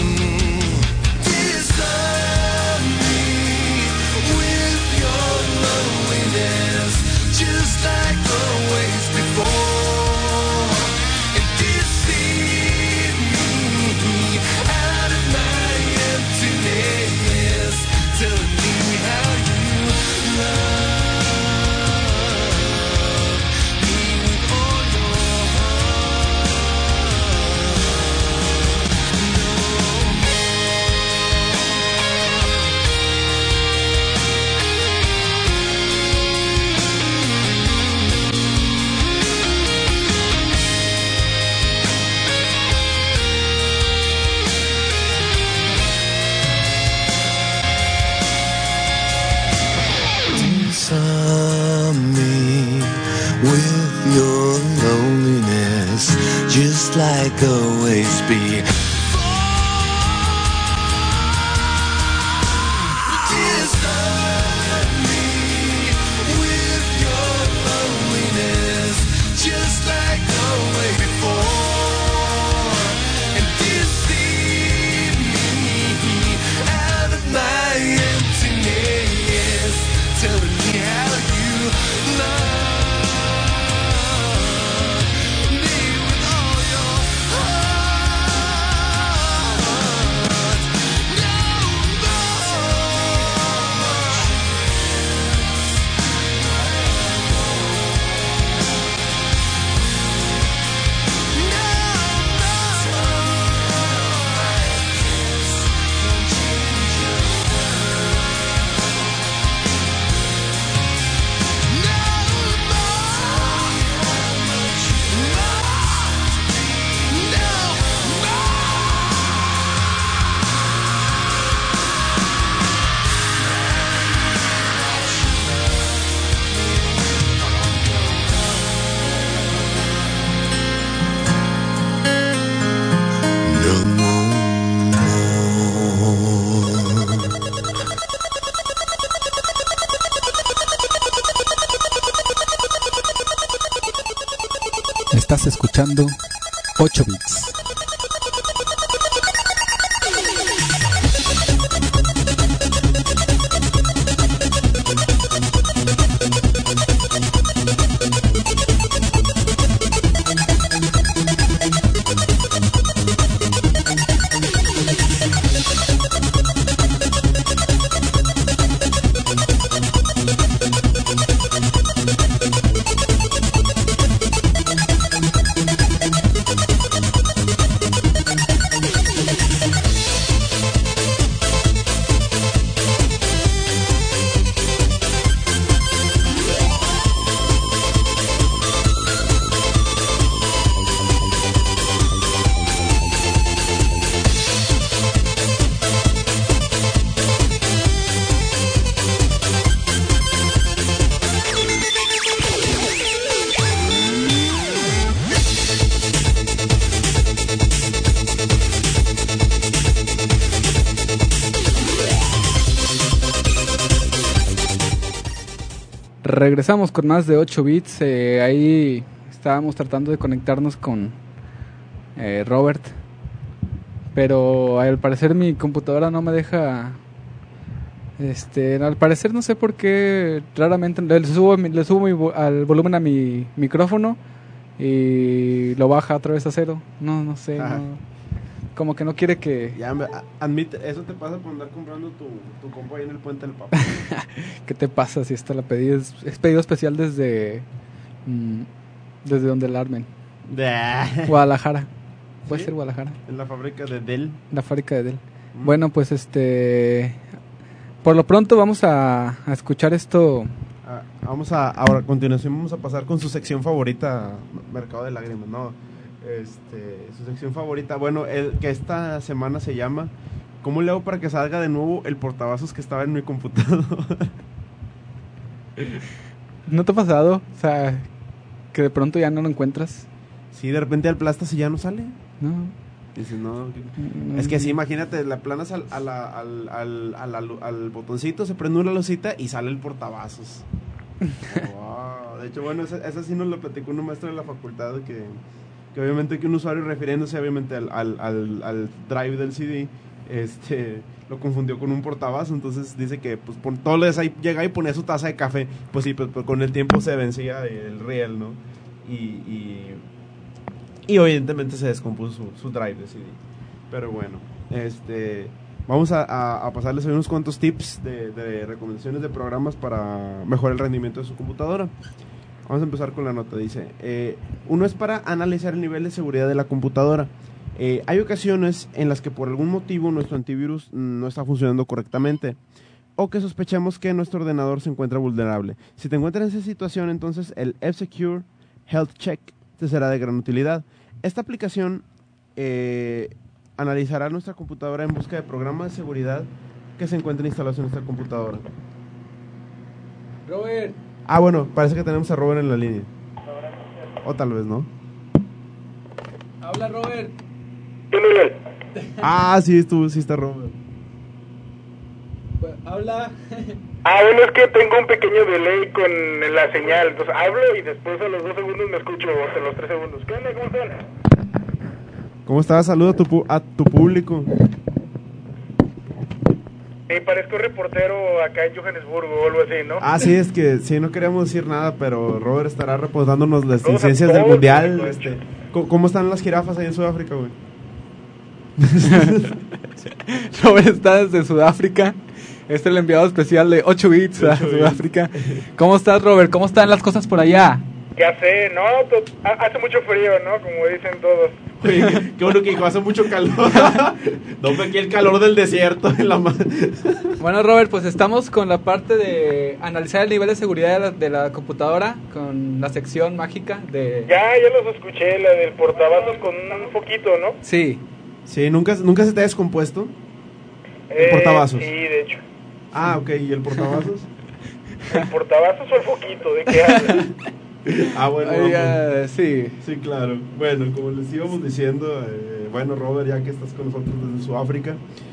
disarm me with your loneliness, just like always before, and deceive me out of my emptiness, telling me how you love me with all your heart. Disarm me with your loneliness, just like always before. Disarm me with your loneliness, just like always before, and deceive me out of my emptiness, telling me how you love me with all your heart. No Estás escuchando 8 bits. Regresamos con más de 8 bits. Ahí estábamos tratando de conectarnos con Robert, pero al parecer mi computadora no me deja. Al parecer no sé por qué, raramente le subo al volumen a mi micrófono y lo baja otra vez a cero. No sé, no, como que no quiere que... Ya, admite, eso te pasa por andar comprando tu compu ahí en el Puente del Papa. ¿Qué te pasa si esta la pedí? Es pedido especial desde donde la armen. Guadalajara. Puede ser Guadalajara. En la fábrica de Dell. La fábrica de Dell. Bueno, pues por lo pronto vamos a escuchar esto. Ahora a continuación vamos a pasar con su sección favorita, Mercado de Lágrimas, ¿no? Su sección favorita, bueno, que esta semana se llama ¿Cómo le hago para que salga de nuevo el portavasos que estaba en mi computadora? ¿No te ha pasado? O sea, que de pronto ya no lo encuentras. Sí, de repente aplastas y ya no sale. No. Dices, no. Es que sí, imagínate, le aplanas al botoncito, se prende una lucita y sale el portavasos. Wow. De hecho, bueno, esa sí nos lo platicó un maestro de la facultad, que obviamente que un usuario refiriéndose obviamente al drive del CD, lo confundió con un portavasos. Entonces dice que pues todo ahí llega y ponía su taza de café, pues sí, pues con el tiempo se vencía el riel, ¿no? Y evidentemente se descompuso su drive de CD. Pero bueno, vamos a pasarles hoy unos cuantos tips de recomendaciones de programas para mejorar el rendimiento de su computadora. Vamos a empezar con la nota. Dice, uno es para analizar el nivel de seguridad de la computadora. Hay ocasiones en las que por algún motivo nuestro antivirus no está funcionando correctamente, o que sospechamos que nuestro ordenador se encuentra vulnerable. Si te encuentras en esa situación, entonces el F-Secure Health Check te será de gran utilidad. Esta aplicación analizará nuestra computadora en busca de programas de seguridad que se encuentren instalados en nuestra computadora. Robert. Bueno, parece que tenemos a Robert en la línea. O tal vez no. Habla, Robert. Sí está Robert. Habla. Bueno, es que tengo un pequeño delay con la señal. Entonces hablo y después a los 2 segundos me escucho, o a los 3 segundos. ¿Qué onda? ¿Cómo están? ¿Cómo estás? Saluda a tu público. Parezco reportero acá en Johannesburgo o algo así, ¿no? Sí, es que sí, no queríamos decir nada, pero Robert estará reportándonos las incidencias del mundial. ¿Cómo están las jirafas ahí en Sudáfrica, güey? Robert está desde Sudáfrica. Es el enviado especial de 8 bits a Sudáfrica. ¿Cómo estás, Robert? ¿Cómo están las cosas por allá? Ya sé, ¿no? Hace mucho frío, ¿no? Como dicen todos. Oye, qué bueno que dijo, hace mucho calor. No fue aquí el calor del desierto. Bueno, Robert, pues estamos con la parte de analizar el nivel de seguridad de la computadora, con la sección mágica de... Ya los escuché, la del portavasos con un foquito, ¿no? Sí. Sí, ¿nunca se te ha descompuesto? ¿El portavasos? Sí, de hecho. Ok, ¿y el portavasos? ¿El portavasos o el foquito? ¿De qué hablas? Bueno. Sí, claro. Bueno, como les íbamos diciendo, Robert, ya que estás con nosotros desde Sudáfrica,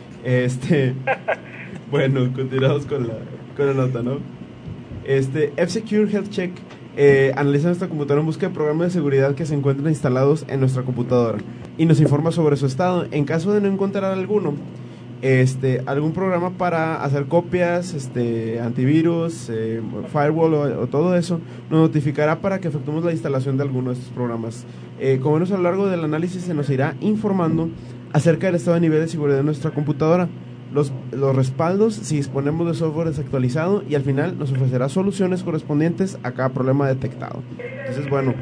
bueno, continuamos con la nota, ¿no? F-Secure Health Check analiza nuestra computadora en busca de programas de seguridad que se encuentran instalados en nuestra computadora y nos informa sobre su estado. En caso de no encontrar alguno, algún programa para hacer copias, antivirus, firewall o todo eso, nos notificará para que efectuemos la instalación de alguno de estos programas. Como vemos, a lo largo del análisis se nos irá informando acerca del estado de nivel de seguridad de nuestra computadora, los respaldos si disponemos de software desactualizado, y al final nos ofrecerá soluciones correspondientes a cada problema detectado. Entonces, bueno,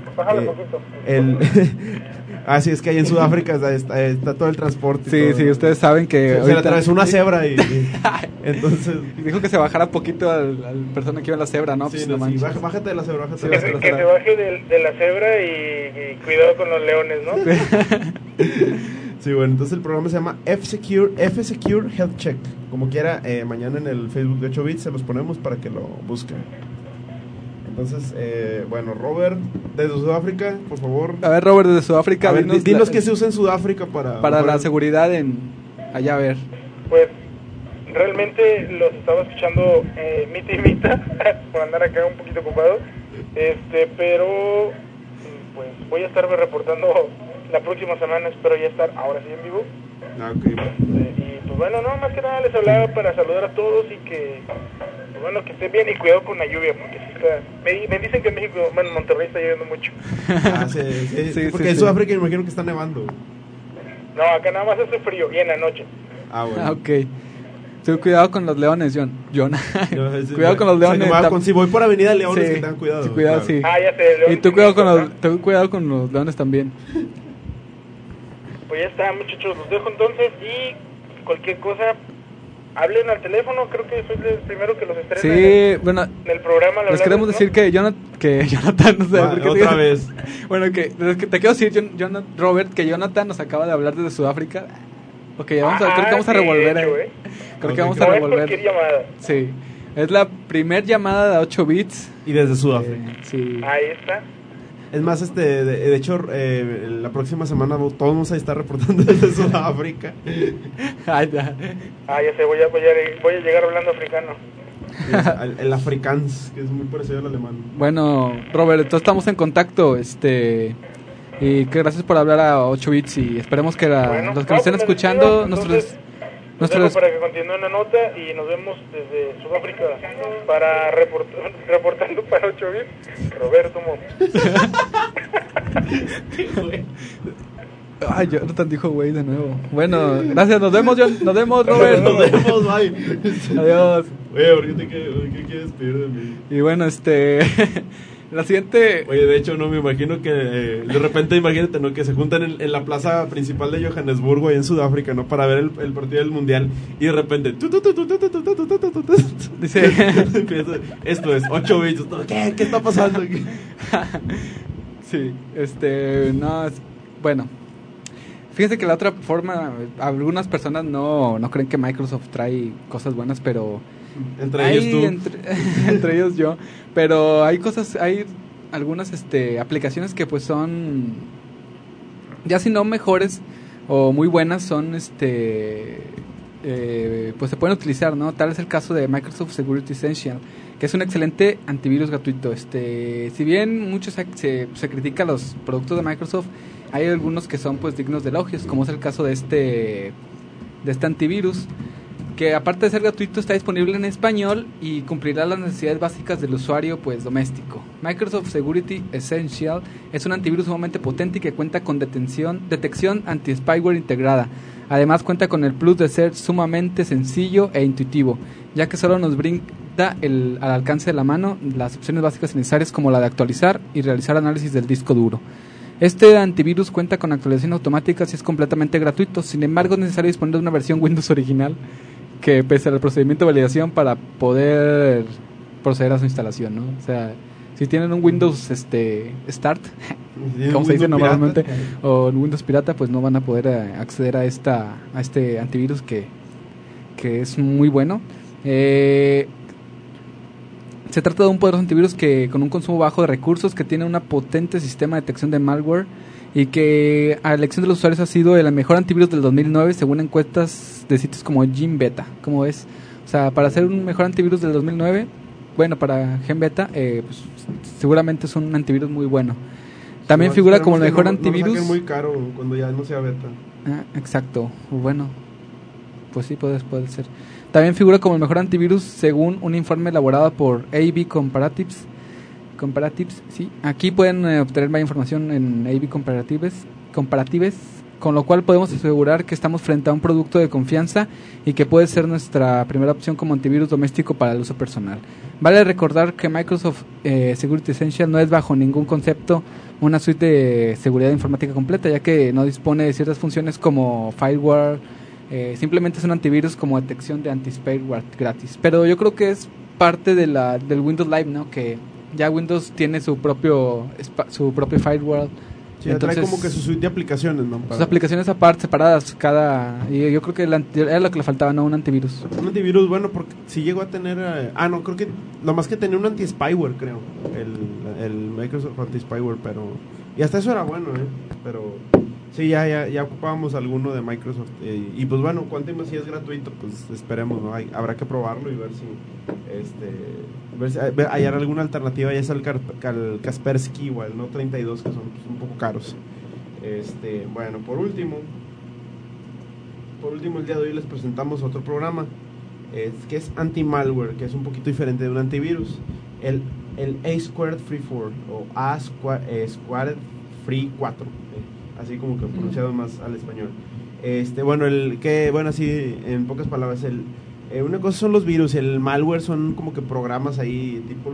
sí, es que ahí en Sudáfrica está todo el transporte. Sí, ustedes saben que se le atravesó una cebra y entonces dijo que se bajara poquito al persona que iba en la cebra, ¿no? Sí, pues sí, bájate de la cebra, que se baje de la cebra y cuidado con los leones, ¿no? Sí, bueno, entonces el programa se llama F-Secure Health Check. Como quiera, mañana en el Facebook de 8 bits se los ponemos para que lo busquen. Entonces, Robert, desde Sudáfrica, por favor. A ver, Robert, desde Sudáfrica. A ver, dinos qué se usa en Sudáfrica para la seguridad allá, a ver. Pues, realmente los estaba escuchando mita y mita por andar acá un poquito ocupado, pero pues voy a estarme reportando la próxima semana, espero ya estar ahora sí en vivo. Okay. Y pues bueno, no, más que nada les hablaba para saludar a todos y que, pues bueno, que estén bien y cuidado con la lluvia, porque sí está, me dicen que en México, bueno, en Monterrey está lloviendo mucho. Sí, porque en Sudáfrica me imagino que está nevando. No, acá nada más hace frío y en la noche. Bueno. Ok. Sí, cuidado con los leones, John. Cuidado con los leones. Si voy por Avenida Leones, sí, que tengan cuidado. Sí, cuidado, claro. sí. Ya sé, León. Y tú cuidado con los leones también. Pues ya está, muchachos, los dejo entonces y cualquier cosa, hablen al teléfono, creo que soy el primero que los estrena sí, bueno, en el programa. Les queremos decir que Jonathan, no sé, otra vez. Bueno, que te quiero decir, Robert, que Jonathan nos acaba de hablar desde Sudáfrica. Ok, creo que vamos a revolver ahí. Creo que vamos a revolver. Es llamada. Sí, es la primer llamada de 8 bits. Y desde Sudáfrica. Sí. Ahí está. Es más, de hecho, la próxima semana todos vamos a estar reportando desde Sudáfrica. Ya sé, voy a llegar hablando africano. El afrikaans, que es muy parecido al alemán. Bueno, Robert, entonces estamos en contacto, y que gracias por hablar a 8 bits y esperemos que los que nos estén escuchando, nuestros para que continúen la nota y nos vemos desde Sudáfrica para reportando para 8 bits, Roberto Mo. Ay, Jonathan dijo güey de nuevo. Bueno, gracias, nos vemos, Robert. Nos vemos, bye. Adiós. Oye, ¿por qué quieres despedir de mí? Y bueno, la siguiente... Oye, de hecho, no, me imagino que de repente, imagínate, ¿no? Que se juntan en la plaza principal de Johannesburgo, ahí en Sudáfrica, ¿no? Para ver el partido del Mundial. Y de repente... Dice... Esto es 8 bits. ¿Qué está pasando aquí? Sí, no, bueno... Fíjense que la otra forma... Algunas personas no creen que Microsoft trae cosas buenas, pero... Entre ellos tú. Entre ellos yo. Pero hay algunas aplicaciones que pues son, ya si no mejores o muy buenas, son pues se pueden utilizar, ¿no? Tal es el caso de Microsoft Security Essential, que es un excelente antivirus gratuito. Si bien muchos se critica los productos de Microsoft, hay algunos que son pues dignos de elogios, como es el caso de este antivirus, que aparte de ser gratuito está disponible en español y cumplirá las necesidades básicas del usuario pues doméstico. Microsoft Security Essential es un antivirus sumamente potente y que cuenta con detección anti-spyware integrada. Además cuenta con el plus de ser sumamente sencillo e intuitivo, ya que solo nos brinda al alcance de la mano las opciones básicas necesarias, como la de actualizar y realizar análisis del disco duro. Este antivirus cuenta con actualizaciones automáticas y es completamente gratuito. Sin embargo, es necesario disponer de una versión Windows original que pese al procedimiento de validación para poder proceder a su instalación, ¿no? O sea, si tienen un Windows Start, como se dice normalmente, o un Windows pirata, pues no van a poder acceder a este antivirus que es muy bueno. Se trata de un poderoso antivirus que con un consumo bajo de recursos, que tiene un potente sistema de detección de malware y que a elección de los usuarios ha sido el mejor antivirus del 2009 según encuestas de sitios como GenBeta. ¿Cómo ves? O sea, para ser un mejor antivirus del 2009, bueno, para GenBeta, pues seguramente es un antivirus muy bueno. También figura como el mejor antivirus. Es muy caro cuando ya no sea beta. Exacto. Bueno, pues sí, puede ser. También figura como el mejor antivirus según un informe elaborado por AB Comparatives, sí. Aquí pueden obtener más información en AB Comparatives, con lo cual podemos asegurar que estamos frente a un producto de confianza y que puede ser nuestra primera opción como antivirus doméstico para el uso personal. Vale recordar que Microsoft Security Essential no es bajo ningún concepto una suite de seguridad informática completa, ya que no dispone de ciertas funciones como firewall. Simplemente es un antivirus como detección de anti-spyware gratis. Pero yo creo que es parte de del Windows Live, ¿no? Que ya Windows tiene su propio firewall. Sí, entonces, trae como que su suite de aplicaciones, ¿no? Sus aplicaciones aparte, separadas, y yo creo que era lo que le faltaba, ¿no? Un antivirus. Un antivirus, bueno, porque si llegó a tener... no, creo que lo más que tenía un anti-spyware, creo. El Microsoft anti-spyware, pero... Y hasta eso era bueno, pero... Sí, ya ocupábamos alguno de Microsoft. Y pues bueno, Quantum si es gratuito, pues esperemos, ¿no? Habrá que probarlo y ver si hallar alguna alternativa, ya sea el Kaspersky o el Note 32, que son pues, un poco caros. Bueno, por último, el día de hoy les presentamos otro programa, que es anti-malware, que es un poquito diferente de un antivirus. El A-Squared Free 4 o A-Squared Free 4, así como que pronunciado más al español. Así en pocas palabras, una cosa son los virus, el malware son como que programas ahí, tipo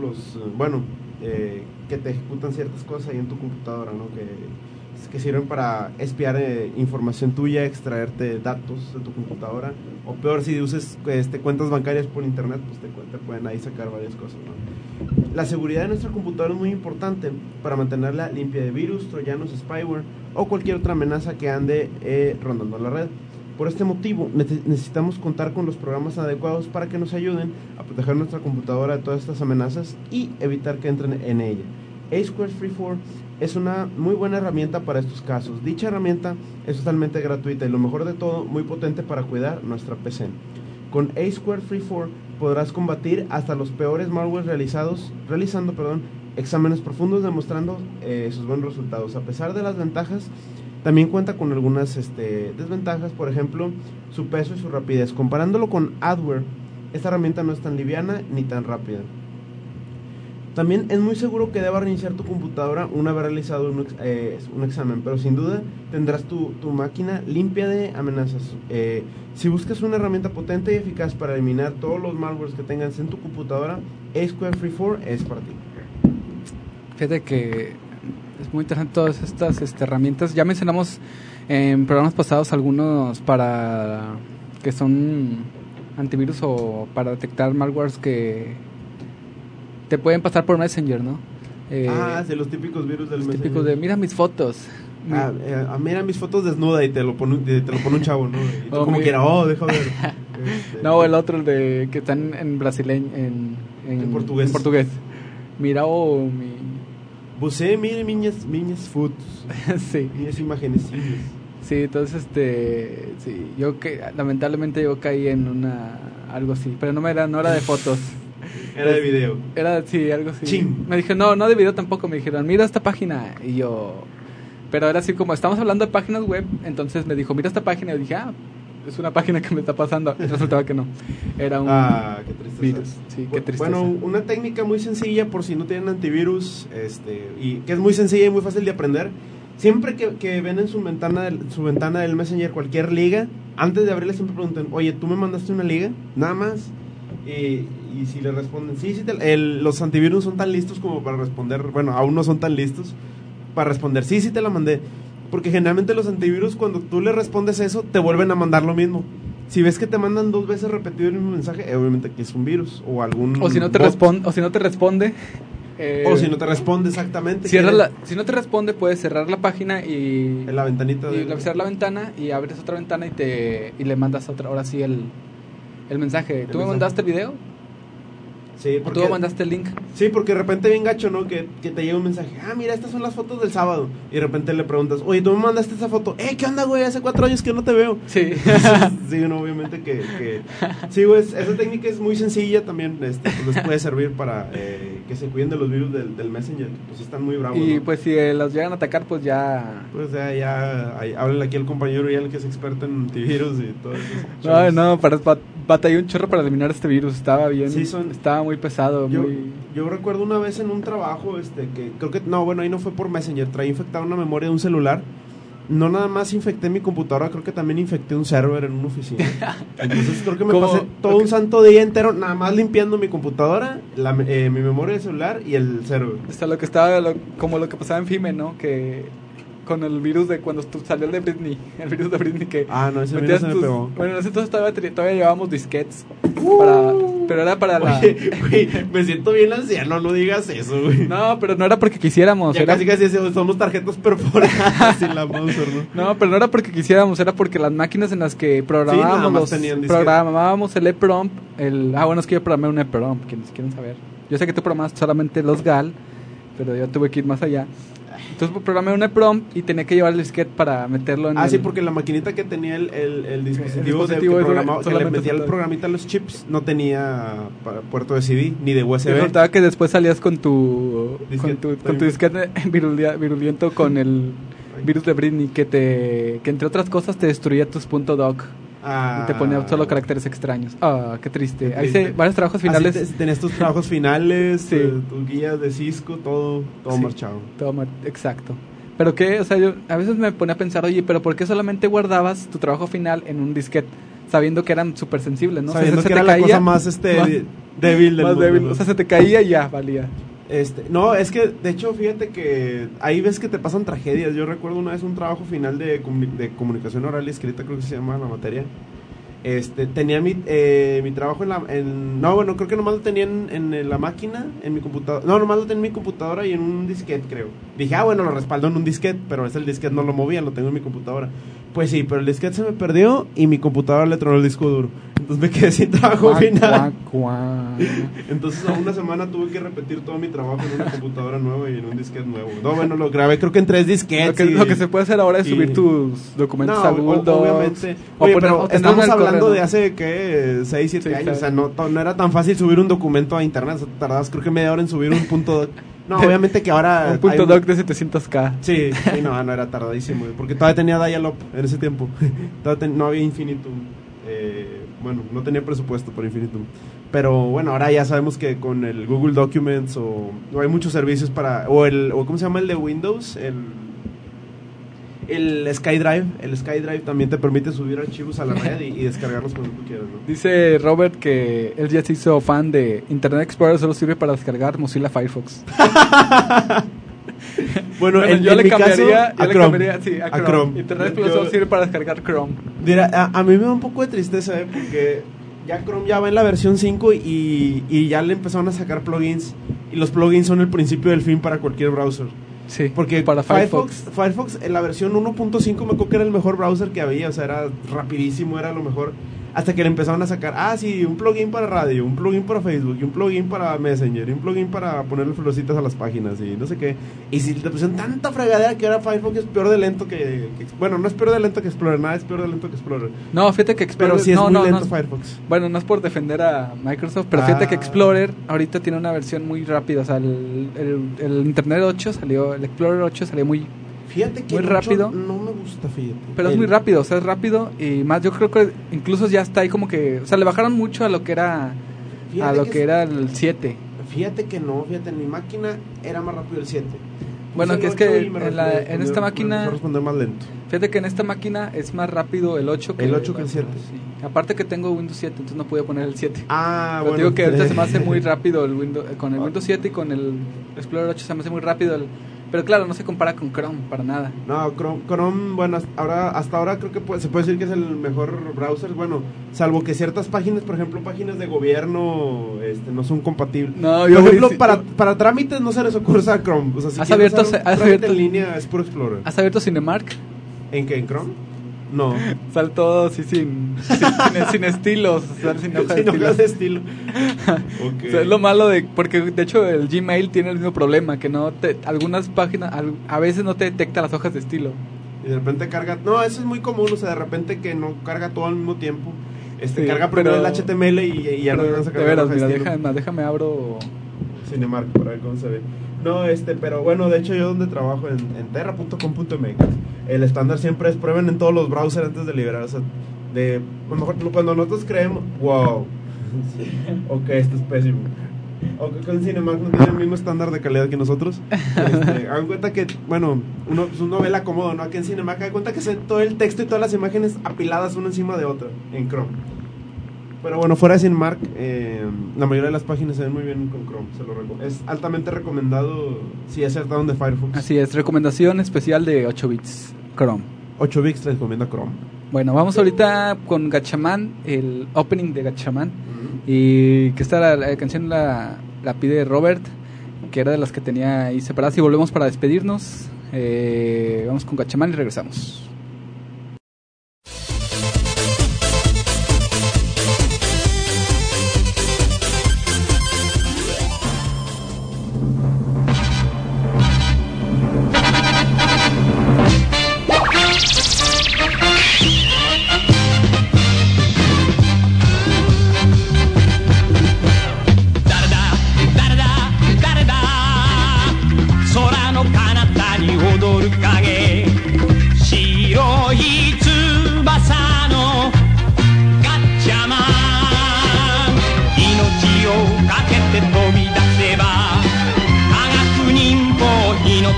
que te ejecutan ciertas cosas ahí en tu computadora, ¿no? Que sirven para espiar información tuya, extraerte datos de tu computadora, o peor, si uses cuentas bancarias por internet, pues te pueden ahí sacar varias cosas, ¿no? La seguridad de nuestra computadora es muy importante para mantenerla limpia de virus, troyanos, spyware o cualquier otra amenaza que ande rondando la red. Por este motivo, necesitamos contar con los programas adecuados para que nos ayuden a proteger nuestra computadora de todas estas amenazas y evitar que entren en ella. A-Squared Free 4 es una muy buena herramienta para estos casos. Dicha herramienta es totalmente gratuita y lo mejor de todo, muy potente para cuidar nuestra PC. Con A-Squared Free 4 podrás combatir hasta los peores malwares realizando exámenes profundos demostrando sus buenos resultados. A pesar de las ventajas, también cuenta con algunas desventajas, por ejemplo, su peso y su rapidez. Comparándolo con adware, esta herramienta no es tan liviana ni tan rápida. También es muy seguro que debas reiniciar tu computadora una vez realizado un examen, pero sin duda tendrás tu máquina limpia de amenazas. Si buscas una herramienta potente y eficaz para eliminar todos los malwares que tengas en tu computadora, A-Squared Free 4 es para ti. Fíjate que es muy interesante todas estas herramientas. Ya mencionamos en programas pasados algunos que son antivirus o para detectar malwares que te pueden pasar por Messenger, ¿no? Sí, los típicos virus del Messenger. Típicos de, mira mis fotos. Mira mis fotos desnuda y te lo pone un chavo, ¿no? Y tú como quieras, déjame ver. No, el otro, el de que están en brasileño, en portugués. Mira, Você mire minhas fotos. Sí. Minhas imágenes. Sí, entonces, lamentablemente yo caí en algo así, pero no era de fotos. Era de video. Sí, algo así. Ching. Me dije, no de video tampoco. Me dijeron, mira esta página. Y yo... Pero era así como, estamos hablando de páginas web. Entonces me dijo, mira esta página. Y yo dije, es una página que me está pasando. Y resultaba que no. Era un qué tristeza. virus. Sí, qué tristeza. Bueno, una técnica muy sencilla por si no tienen antivirus. Y que es muy sencilla y muy fácil de aprender. Siempre que ven en su ventana del Messenger cualquier liga, antes de abrirla siempre pregunten, oye, ¿tú me mandaste una liga? Nada más. Y si le responden, los antivirus son tan listos como para responder, bueno, aún no son tan listos para responder, sí te la mandé, porque generalmente los antivirus cuando tú le respondes eso, te vuelven a mandar lo mismo. Si ves que te mandan 2 veces repetido el mismo mensaje, obviamente que es un virus o algún o si no te responde o si no te responde, exactamente. Si no te responde, puedes cerrar la página y en la ventanita cerrar la ventana y abres otra ventana y le mandas ahora sí el mensaje. ¿Tú me mandaste el video? Sí, ¿O tú me mandaste el link? Sí, porque de repente bien gacho, ¿no? Que te llega un mensaje, mira, estas son las fotos del sábado. Y de repente le preguntas, oye, ¿tú me mandaste esa foto? ¿Qué onda, güey? Hace 4 años que no te veo. Sí. Sí, no, obviamente que... Sí, güey, esa técnica es muy sencilla también, pues les puede servir para que se cuiden de los virus del Messenger, que pues están muy bravos, y ¿no? pues si los llegan a atacar, pues ya... Pues ya háblenle aquí al compañero Uriel, que es experto en antivirus y todo eso. No, batallé un chorro para eliminar este virus, estaba bien, sí, estaba muy pesado. Yo recuerdo una vez en un trabajo, que creo que, ahí no fue por Messenger, traía infectada una memoria de un celular. No nada más infecté mi computadora, creo que también infecté un server en una oficina. Entonces creo que me pasé todo un santo día entero nada más limpiando mi computadora, mi memoria del celular y el server. Como lo que pasaba en FIME, ¿no? Que con el virus de cuando salió el virus de Britney que... no, ese virus se me pegó. Bueno, en ese entonces todavía llevábamos disquetes, pero era para Oye, güey, me siento bien anciano, no digas eso, güey. No, pero no era porque quisiéramos. Ya casi somos tarjetas perforadas sin la Mouser, ¿no? No, pero no era porque quisiéramos, era porque las máquinas en las que programábamos el EPROM, es que yo programé un EPROM, quienes quieren saber. Yo sé que tú programaste solamente los GAL, pero yo tuve que ir más allá. Entonces programé un EEPROM y tenía que llevar el disquete para meterlo en sí, porque la maquinita que tenía el dispositivo, que le metía el programita a los chips, no tenía puerto de CD ni de USB. Resultaba que después salías con tu disquete virulento con el virus de Britney que entre otras cosas te destruía tus .doc. Y te ponía solo caracteres extraños. Qué triste. Ahí hice varios trabajos finales. Tenías tus trabajos finales, sí. Tus guías de Cisco, todo sí, marchado. Exacto. Pero que, o sea, yo a veces me ponía a pensar, oye, pero ¿por qué solamente guardabas tu trabajo final en un disquete? Sabiendo que eran súper sensibles, ¿no? Sabiendo o sea, que era la cosa más débil del mundo. Débil. O sea, se te caía y ya, valía. No, es que, de hecho, fíjate que ahí ves que te pasan tragedias. Yo recuerdo una vez un trabajo final de comunicación oral y escrita, creo que se llama la materia. Tenía mi trabajo creo que nomás lo tenía en la máquina, en mi computadora. No, nomás lo tenía en mi computadora y en un disquete, creo. Dije, bueno, lo respaldo en un disquete, pero el disquete no lo movía, lo tengo en mi computadora. Pues sí, pero el disquete se me perdió y mi computadora le tronó el disco duro. Entonces me quedé sin trabajo final. Entonces a una semana tuve que repetir todo mi trabajo en una computadora nueva y en un disquete nuevo. No, bueno, lo grabé creo que en 3 disquetes. Lo que se puede hacer ahora es subir tus documentos a Google Docs. Obviamente. Oye, pero estamos hablando de hace, ¿qué? 6, 7 años. Claro. O sea, no era tan fácil subir un documento a internet. O sea, tardabas creo que media hora en subir un .doc. No, obviamente que ahora... Un .doc de 700K. Sí, no era tardadísimo. Porque todavía tenía dial-up en ese tiempo. No había Infinitum. Bueno, no tenía presupuesto por Infinitum. Pero bueno, ahora ya sabemos que con el Google Documents o hay muchos servicios para... O ¿cómo se llama el de Windows? El SkyDrive. El SkyDrive también te permite subir archivos a la red y descargarlos cuando tú quieras, ¿no? Dice Robert que él ya se hizo fan de Internet Explorer, solo sirve para descargar Mozilla Firefox. Bueno, yo le cambiaría a Chrome. Internet Explorer solo sirve para descargar Chrome. Mira, a mí me da un poco de tristeza, porque ya Chrome ya va en la versión 5 y ya le empezaron a sacar plugins. Y los plugins son el principio del fin para cualquier browser. Sí, porque para Firefox en la versión 1.5 me acuerdo que era el mejor browser que había, o sea, era rapidísimo, era lo mejor, hasta que le empezaron a sacar, un plugin para radio, un plugin para Facebook, y un plugin para Messenger, y un plugin para ponerle florecitas a las páginas, y no sé qué, y si te pusieron tanta fregadera que ahora Firefox es peor de lento que bueno, no es peor de lento que Explorer, nada es peor de lento que Explorer. No, fíjate que Explorer... Pero sí es muy lento Firefox. Bueno, no es por defender a Microsoft, pero fíjate que Explorer ahorita tiene una versión muy rápida, o sea, el Internet 8 salió, el Explorer 8 salió muy rápido. No me gusta, fíjate. Pero es muy rápido, o sea, es rápido y más, yo creo que incluso ya está ahí como que, o sea, le bajaron mucho a lo que era era el 7. Fíjate que no, en mi máquina era más rápido el 7. Bueno, que es que en esta máquina me responder más lento. Fíjate que en esta máquina es más rápido el 8 que el 7. Sí. Aparte que tengo Windows 7, entonces no pude poner el 7. Pero bueno. Digo que ahorita se me hace muy rápido el Windows, con el Windows 7 y con el Explorer 8 se me hace muy rápido pero claro, no se compara con Chrome para nada. No, Chrome bueno, hasta ahora creo que se puede decir que es el mejor browser, bueno, salvo que ciertas páginas, por ejemplo, páginas de gobierno, no son compatibles. No, por ejemplo, para trámites no se les ocurre usar Chrome. O sea, si ¿Has abierto en línea es puro Explorer. ¿Has abierto Cinemark? ¿En qué? ¿En Chrome? No. Sale todo así sin estilos, sin hojas de estilo. Okay. O sea, es lo malo porque de hecho el Gmail tiene el mismo problema, que algunas páginas a veces no te detecta las hojas de estilo. Y de repente carga, no, eso es muy común, o sea, de repente que no carga todo al mismo tiempo. Carga primero el HTML y ya no van a sacar. De veras, mira, déjame abro Cinemark para ver cómo se ve. No, pero bueno, de hecho yo donde trabajo en terra.com.mx, el estándar siempre es prueben en todos los browsers antes de liberar, o sea, a lo mejor cuando nosotros creemos, wow, ok, esto es pésimo, aunque con Cinemark no tiene el mismo estándar de calidad que nosotros, hagan cuenta que, bueno, uno ve la cómodo, ¿no? Aquí en Cinemark hagan cuenta que todo el texto y todas las imágenes apiladas una encima de otra en Chrome. Pero bueno, fuera de Cinemark, la mayoría de las páginas se ven muy bien con Chrome. Es altamente recomendado si acertaron de Firefox. Así es, recomendación especial de 8 bits, Chrome. 8 bits te recomienda Chrome. Bueno, vamos ahorita con Gatchaman, el opening de Gatchaman. Y que esta la canción la pide Robert, que era de las que tenía ahí separadas. Y volvemos para despedirnos. Vamos con Gatchaman y regresamos.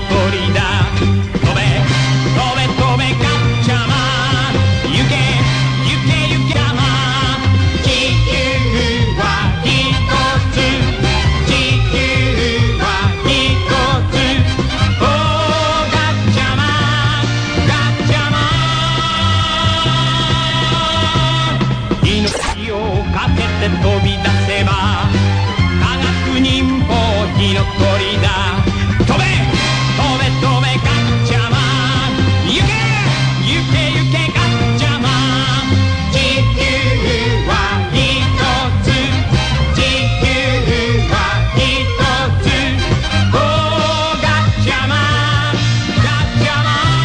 鳥だ飛べ飛べ飛べガッチャマン行け行け行けガマン地球は一つ地球は一つおーガッチャマンガッチャマン命をかけて飛び出せば科学忍法火の鳥だ飛べ飛べ飛べガッチャマン行け行け行けガッチャマン地球は一つ地球は一つおーガッチャマンガッチャマン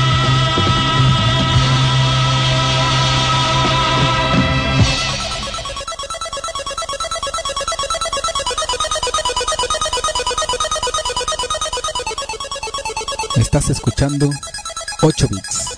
Estás escuchando 8 bits.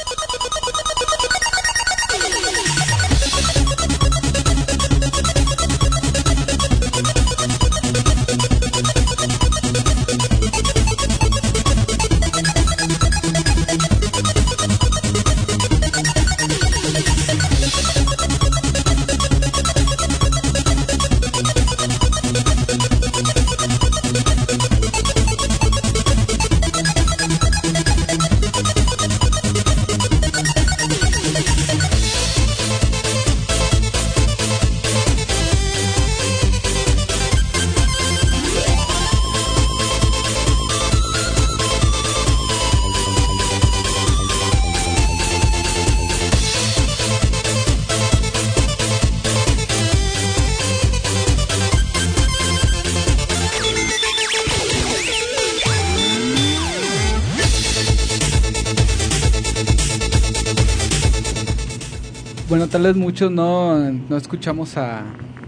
Bueno, tal vez muchos no escuchamos a...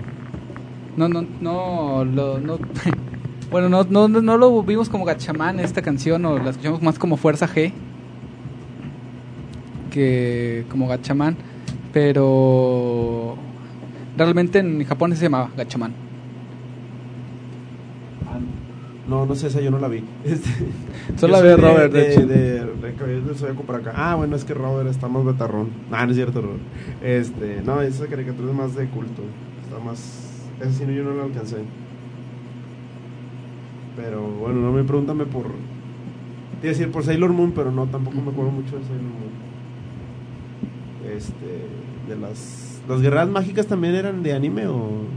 Bueno, no lo vimos como Gatchaman esta canción, o la escuchamos más como Fuerza G que como Gatchaman, pero realmente en Japón se llamaba Gatchaman. No sé, esa yo no la vi. Solo la vi Robert, de hecho. De Caballeros del Zodiaco para acá. Ah, bueno, es que Robert está más betarrón. No es cierto, Robert. No, esa caricatura es más de culto. Está más... Esa sí yo no la alcancé. Pero bueno, no me pregúntame por... Te iba a decir por Sailor Moon, pero no, tampoco me acuerdo mucho de Sailor Moon. De las guerreras mágicas también eran de anime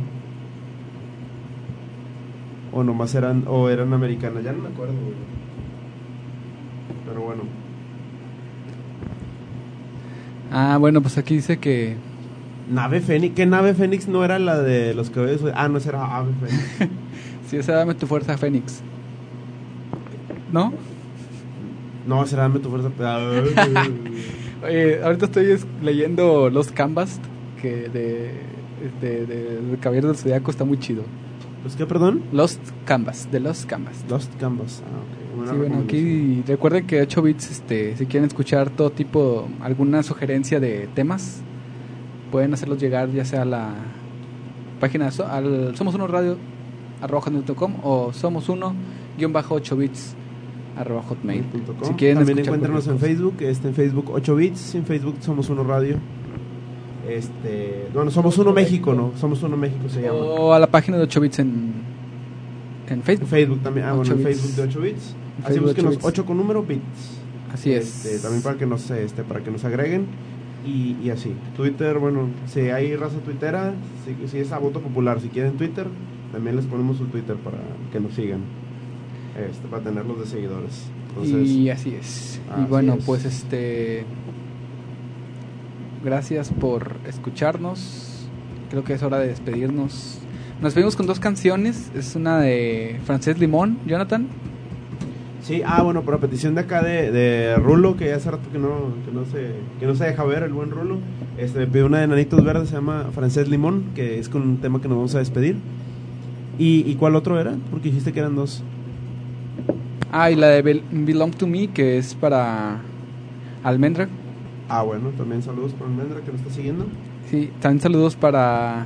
o nomás eran americanas, ya no me acuerdo, güey. Pero bueno. Ah, bueno, pues aquí dice que Nave Fénix, ¿qué Nave Fénix no era la de los cabellos? Ah, no, esa era Ave Fénix. sí, esa Dame tu fuerza Fénix. ¿No? No, esa era Dame tu fuerza. Ahorita estoy leyendo Lost Canvas, que de Caballeros del Zodiaco está muy chido. ¿Los qué, perdón? Lost Canvas, de Lost Canvas. Lost Canvas, ok. Sí, bueno, aquí recuerden que 8 bits, si quieren escuchar todo tipo, alguna sugerencia de temas, pueden hacerlos llegar ya sea a la página al somos1radio@hotmail.com o somos1-8bits@hotmail.com. Si quieren también encuéntranos en Facebook, en Facebook 8 bits, en Facebook Somos Uno Radio. Bueno, Somos Uno México, ¿no? Somos Uno México se llama. O a la página de 8 bits en Facebook. En Facebook también, bueno, en bits. Facebook de 8 bits. Así búsquenos 8 con número bits. Así es. También para que nos agreguen y así. Twitter, bueno, si hay raza tuitera, si es a voto popular, si quieren Twitter, también les ponemos su Twitter para que nos sigan. Para tenerlos de seguidores. Entonces, y así es. Y bueno, pues gracias por escucharnos. Creo que es hora de despedirnos. Nos despedimos con 2 canciones. Es una de Francés Limón, Jonathan. Sí, bueno, por la petición de acá de Rulo, que hace rato que no se deja ver, el buen Rulo. Me pidió una de Nanitos Verdes, se llama Francés Limón, que es con un tema que nos vamos a despedir. ¿Y cuál otro era? Porque dijiste que eran 2. Y la de Belong to Me, que es para Almendra. Bueno, también saludos para Almendra, que nos está siguiendo. Sí, también saludos para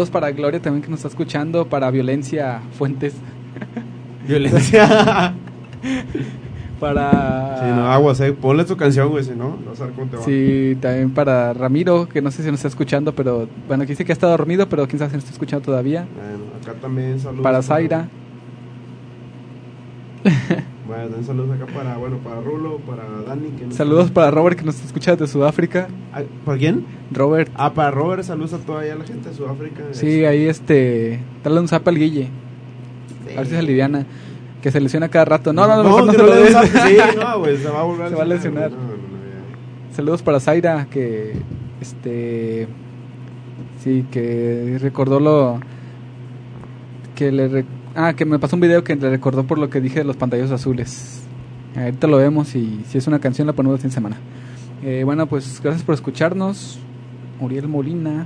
Gloria, también, que nos está escuchando, para Violencia Fuentes. Violencia. Para... Sí, no, aguas, ponle tu canción, güey, si no, no sé cómo te va. Sí, también para Ramiro, que no sé si nos está escuchando, pero bueno, que dice que ha estado dormido, pero quién sabe si nos está escuchando todavía. Bueno, acá también saludos. Para Zaira. Bueno, también saludos acá para Rulo, para Dani. Que Saludos para Robert, que nos está escuchando de Sudáfrica. ¿Para quién? Robert. Ah, para Robert, saludos a toda la gente de Sudáfrica. Sí, ahí dale un zap al Guille. Sí. A ver si se aliviana. Que se lesiona cada rato. No, que se no lo le des. Sí, no, güey, se va a volver Se va a lesionar. No, ya. Saludos para Zaira, que sí, que recordó lo que que me pasó un video que le recordó por lo que dije de los pantallazos azules. Ahorita lo vemos y si es una canción la ponemos en semana. Bueno, pues gracias por escucharnos. Uriel Molina.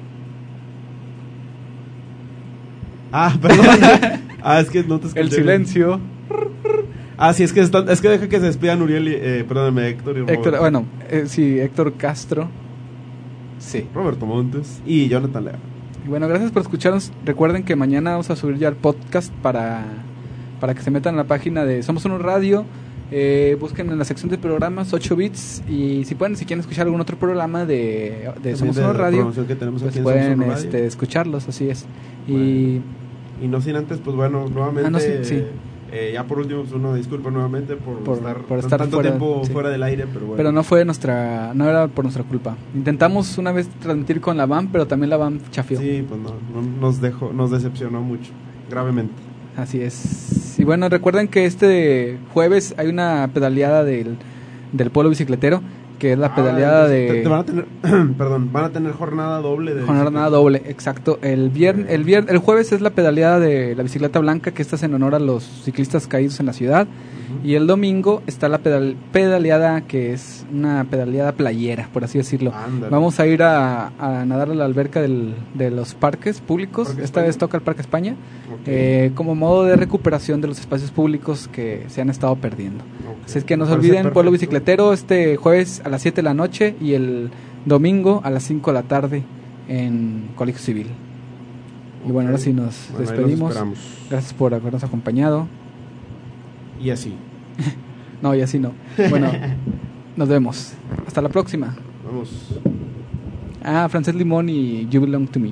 Perdón. Es que no te escuché. El silencio. Sí, es que deja que se despidan Uriel y, perdóname, Héctor y Robert. Bueno, sí, Héctor Castro. Sí. Roberto Montes y Jonathan Lea. Y bueno, gracias por escucharnos. Recuerden que mañana vamos a subir ya el podcast para que se metan en la página de Somos Uno Radio. Busquen en la sección de programas 8 bits y si quieren escuchar algún otro programa de Somos Uno Radio, que tenemos pues aquí pueden en Radio. escucharlos, así es. Bueno. Y no sin antes, pues bueno, nuevamente sí. Ya por último, pues una disculpa nuevamente por estar tanto fuera, tiempo sí. fuera del aire, pero bueno. Pero no era por nuestra culpa. Intentamos una vez transmitir con la van, pero también la van chafió. Sí, pues no, nos decepcionó mucho, gravemente. Así es. Y bueno, recuerden que este jueves hay una pedaleada del pueblo bicicletero, que es la pedaleada de... Van a tener, van a tener jornada doble. Jornada doble, exacto. El jueves es la pedaleada de la bicicleta blanca, que esta es en honor a los ciclistas caídos en la ciudad. Y el domingo está la pedaleada, que es una pedaleada playera, por así decirlo. Ándale. Vamos a ir a nadar a la alberca de los parques públicos. ¿Parque Esta España? vez toca el Parque España, Okay. como modo de recuperación de los espacios públicos que se han estado perdiendo. Okay. Así es que no se Parece olviden, pueblo perfecto. bicicletero, este jueves a las 7 de la noche y el domingo a las 5 de la tarde en Colegio Civil. Y bueno, ahora sí nos Bueno, ahí los despedimos. esperamos. Gracias por habernos acompañado. Y así. No, y así no. Bueno, nos vemos. Hasta la próxima. Vamos. Frances Limón y You Belong to Me.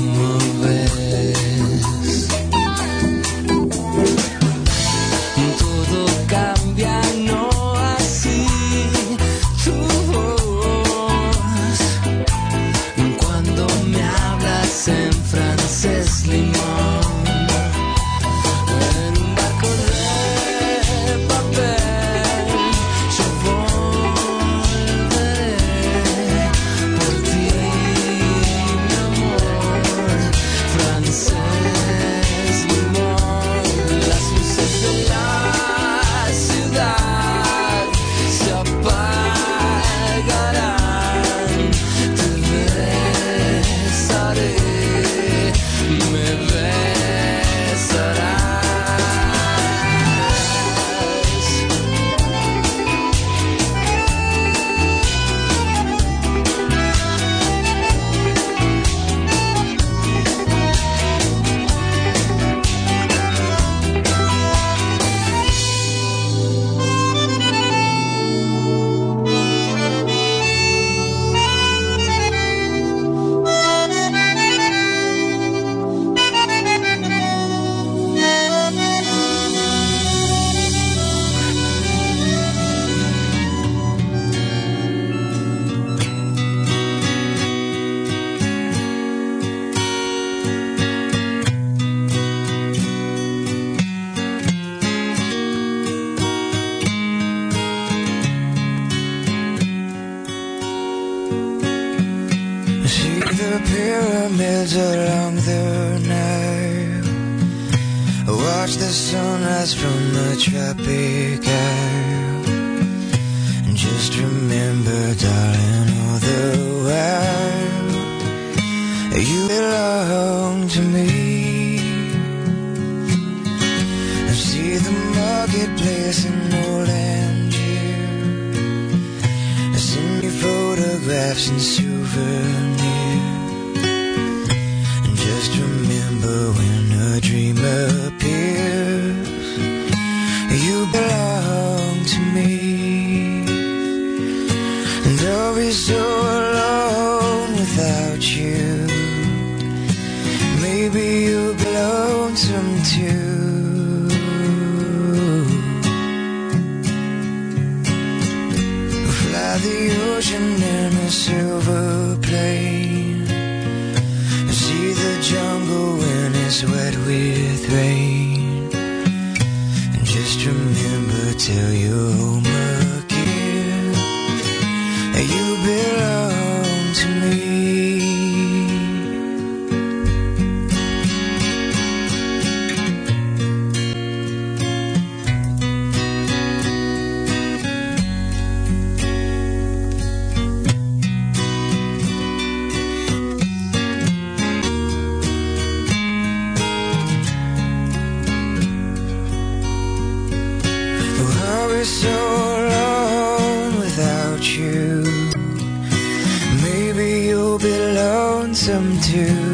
como ves. Todo cambia, no así tu voz. Cuando me hablas en francés limón. Pyramids along the Nile. Watch the sunrise from the tropic isle. Just remember, darling, all the while you belong to me. I see the marketplace in old Angier. I send you photographs and souvenirs. Just remember when a dream appears, you belong to me. And I'll be so alone without you. Maybe you'll be lonesome too. Fly the ocean in a silver plane. See the jungle when it's wet with rain. And just remember till you're home again, you belong to me. So alone without you. Maybe you'll be lonesome too.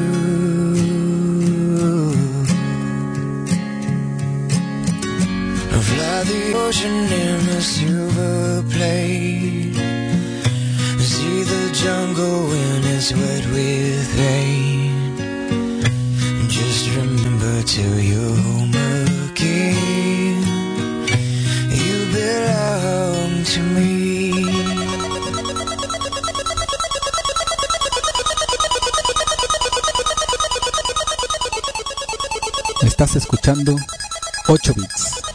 I'll fly the ocean in a silver plane. See the jungle when it's wet with rain. Just remember till you're home again, belong to me. Estás escuchando 8 bits.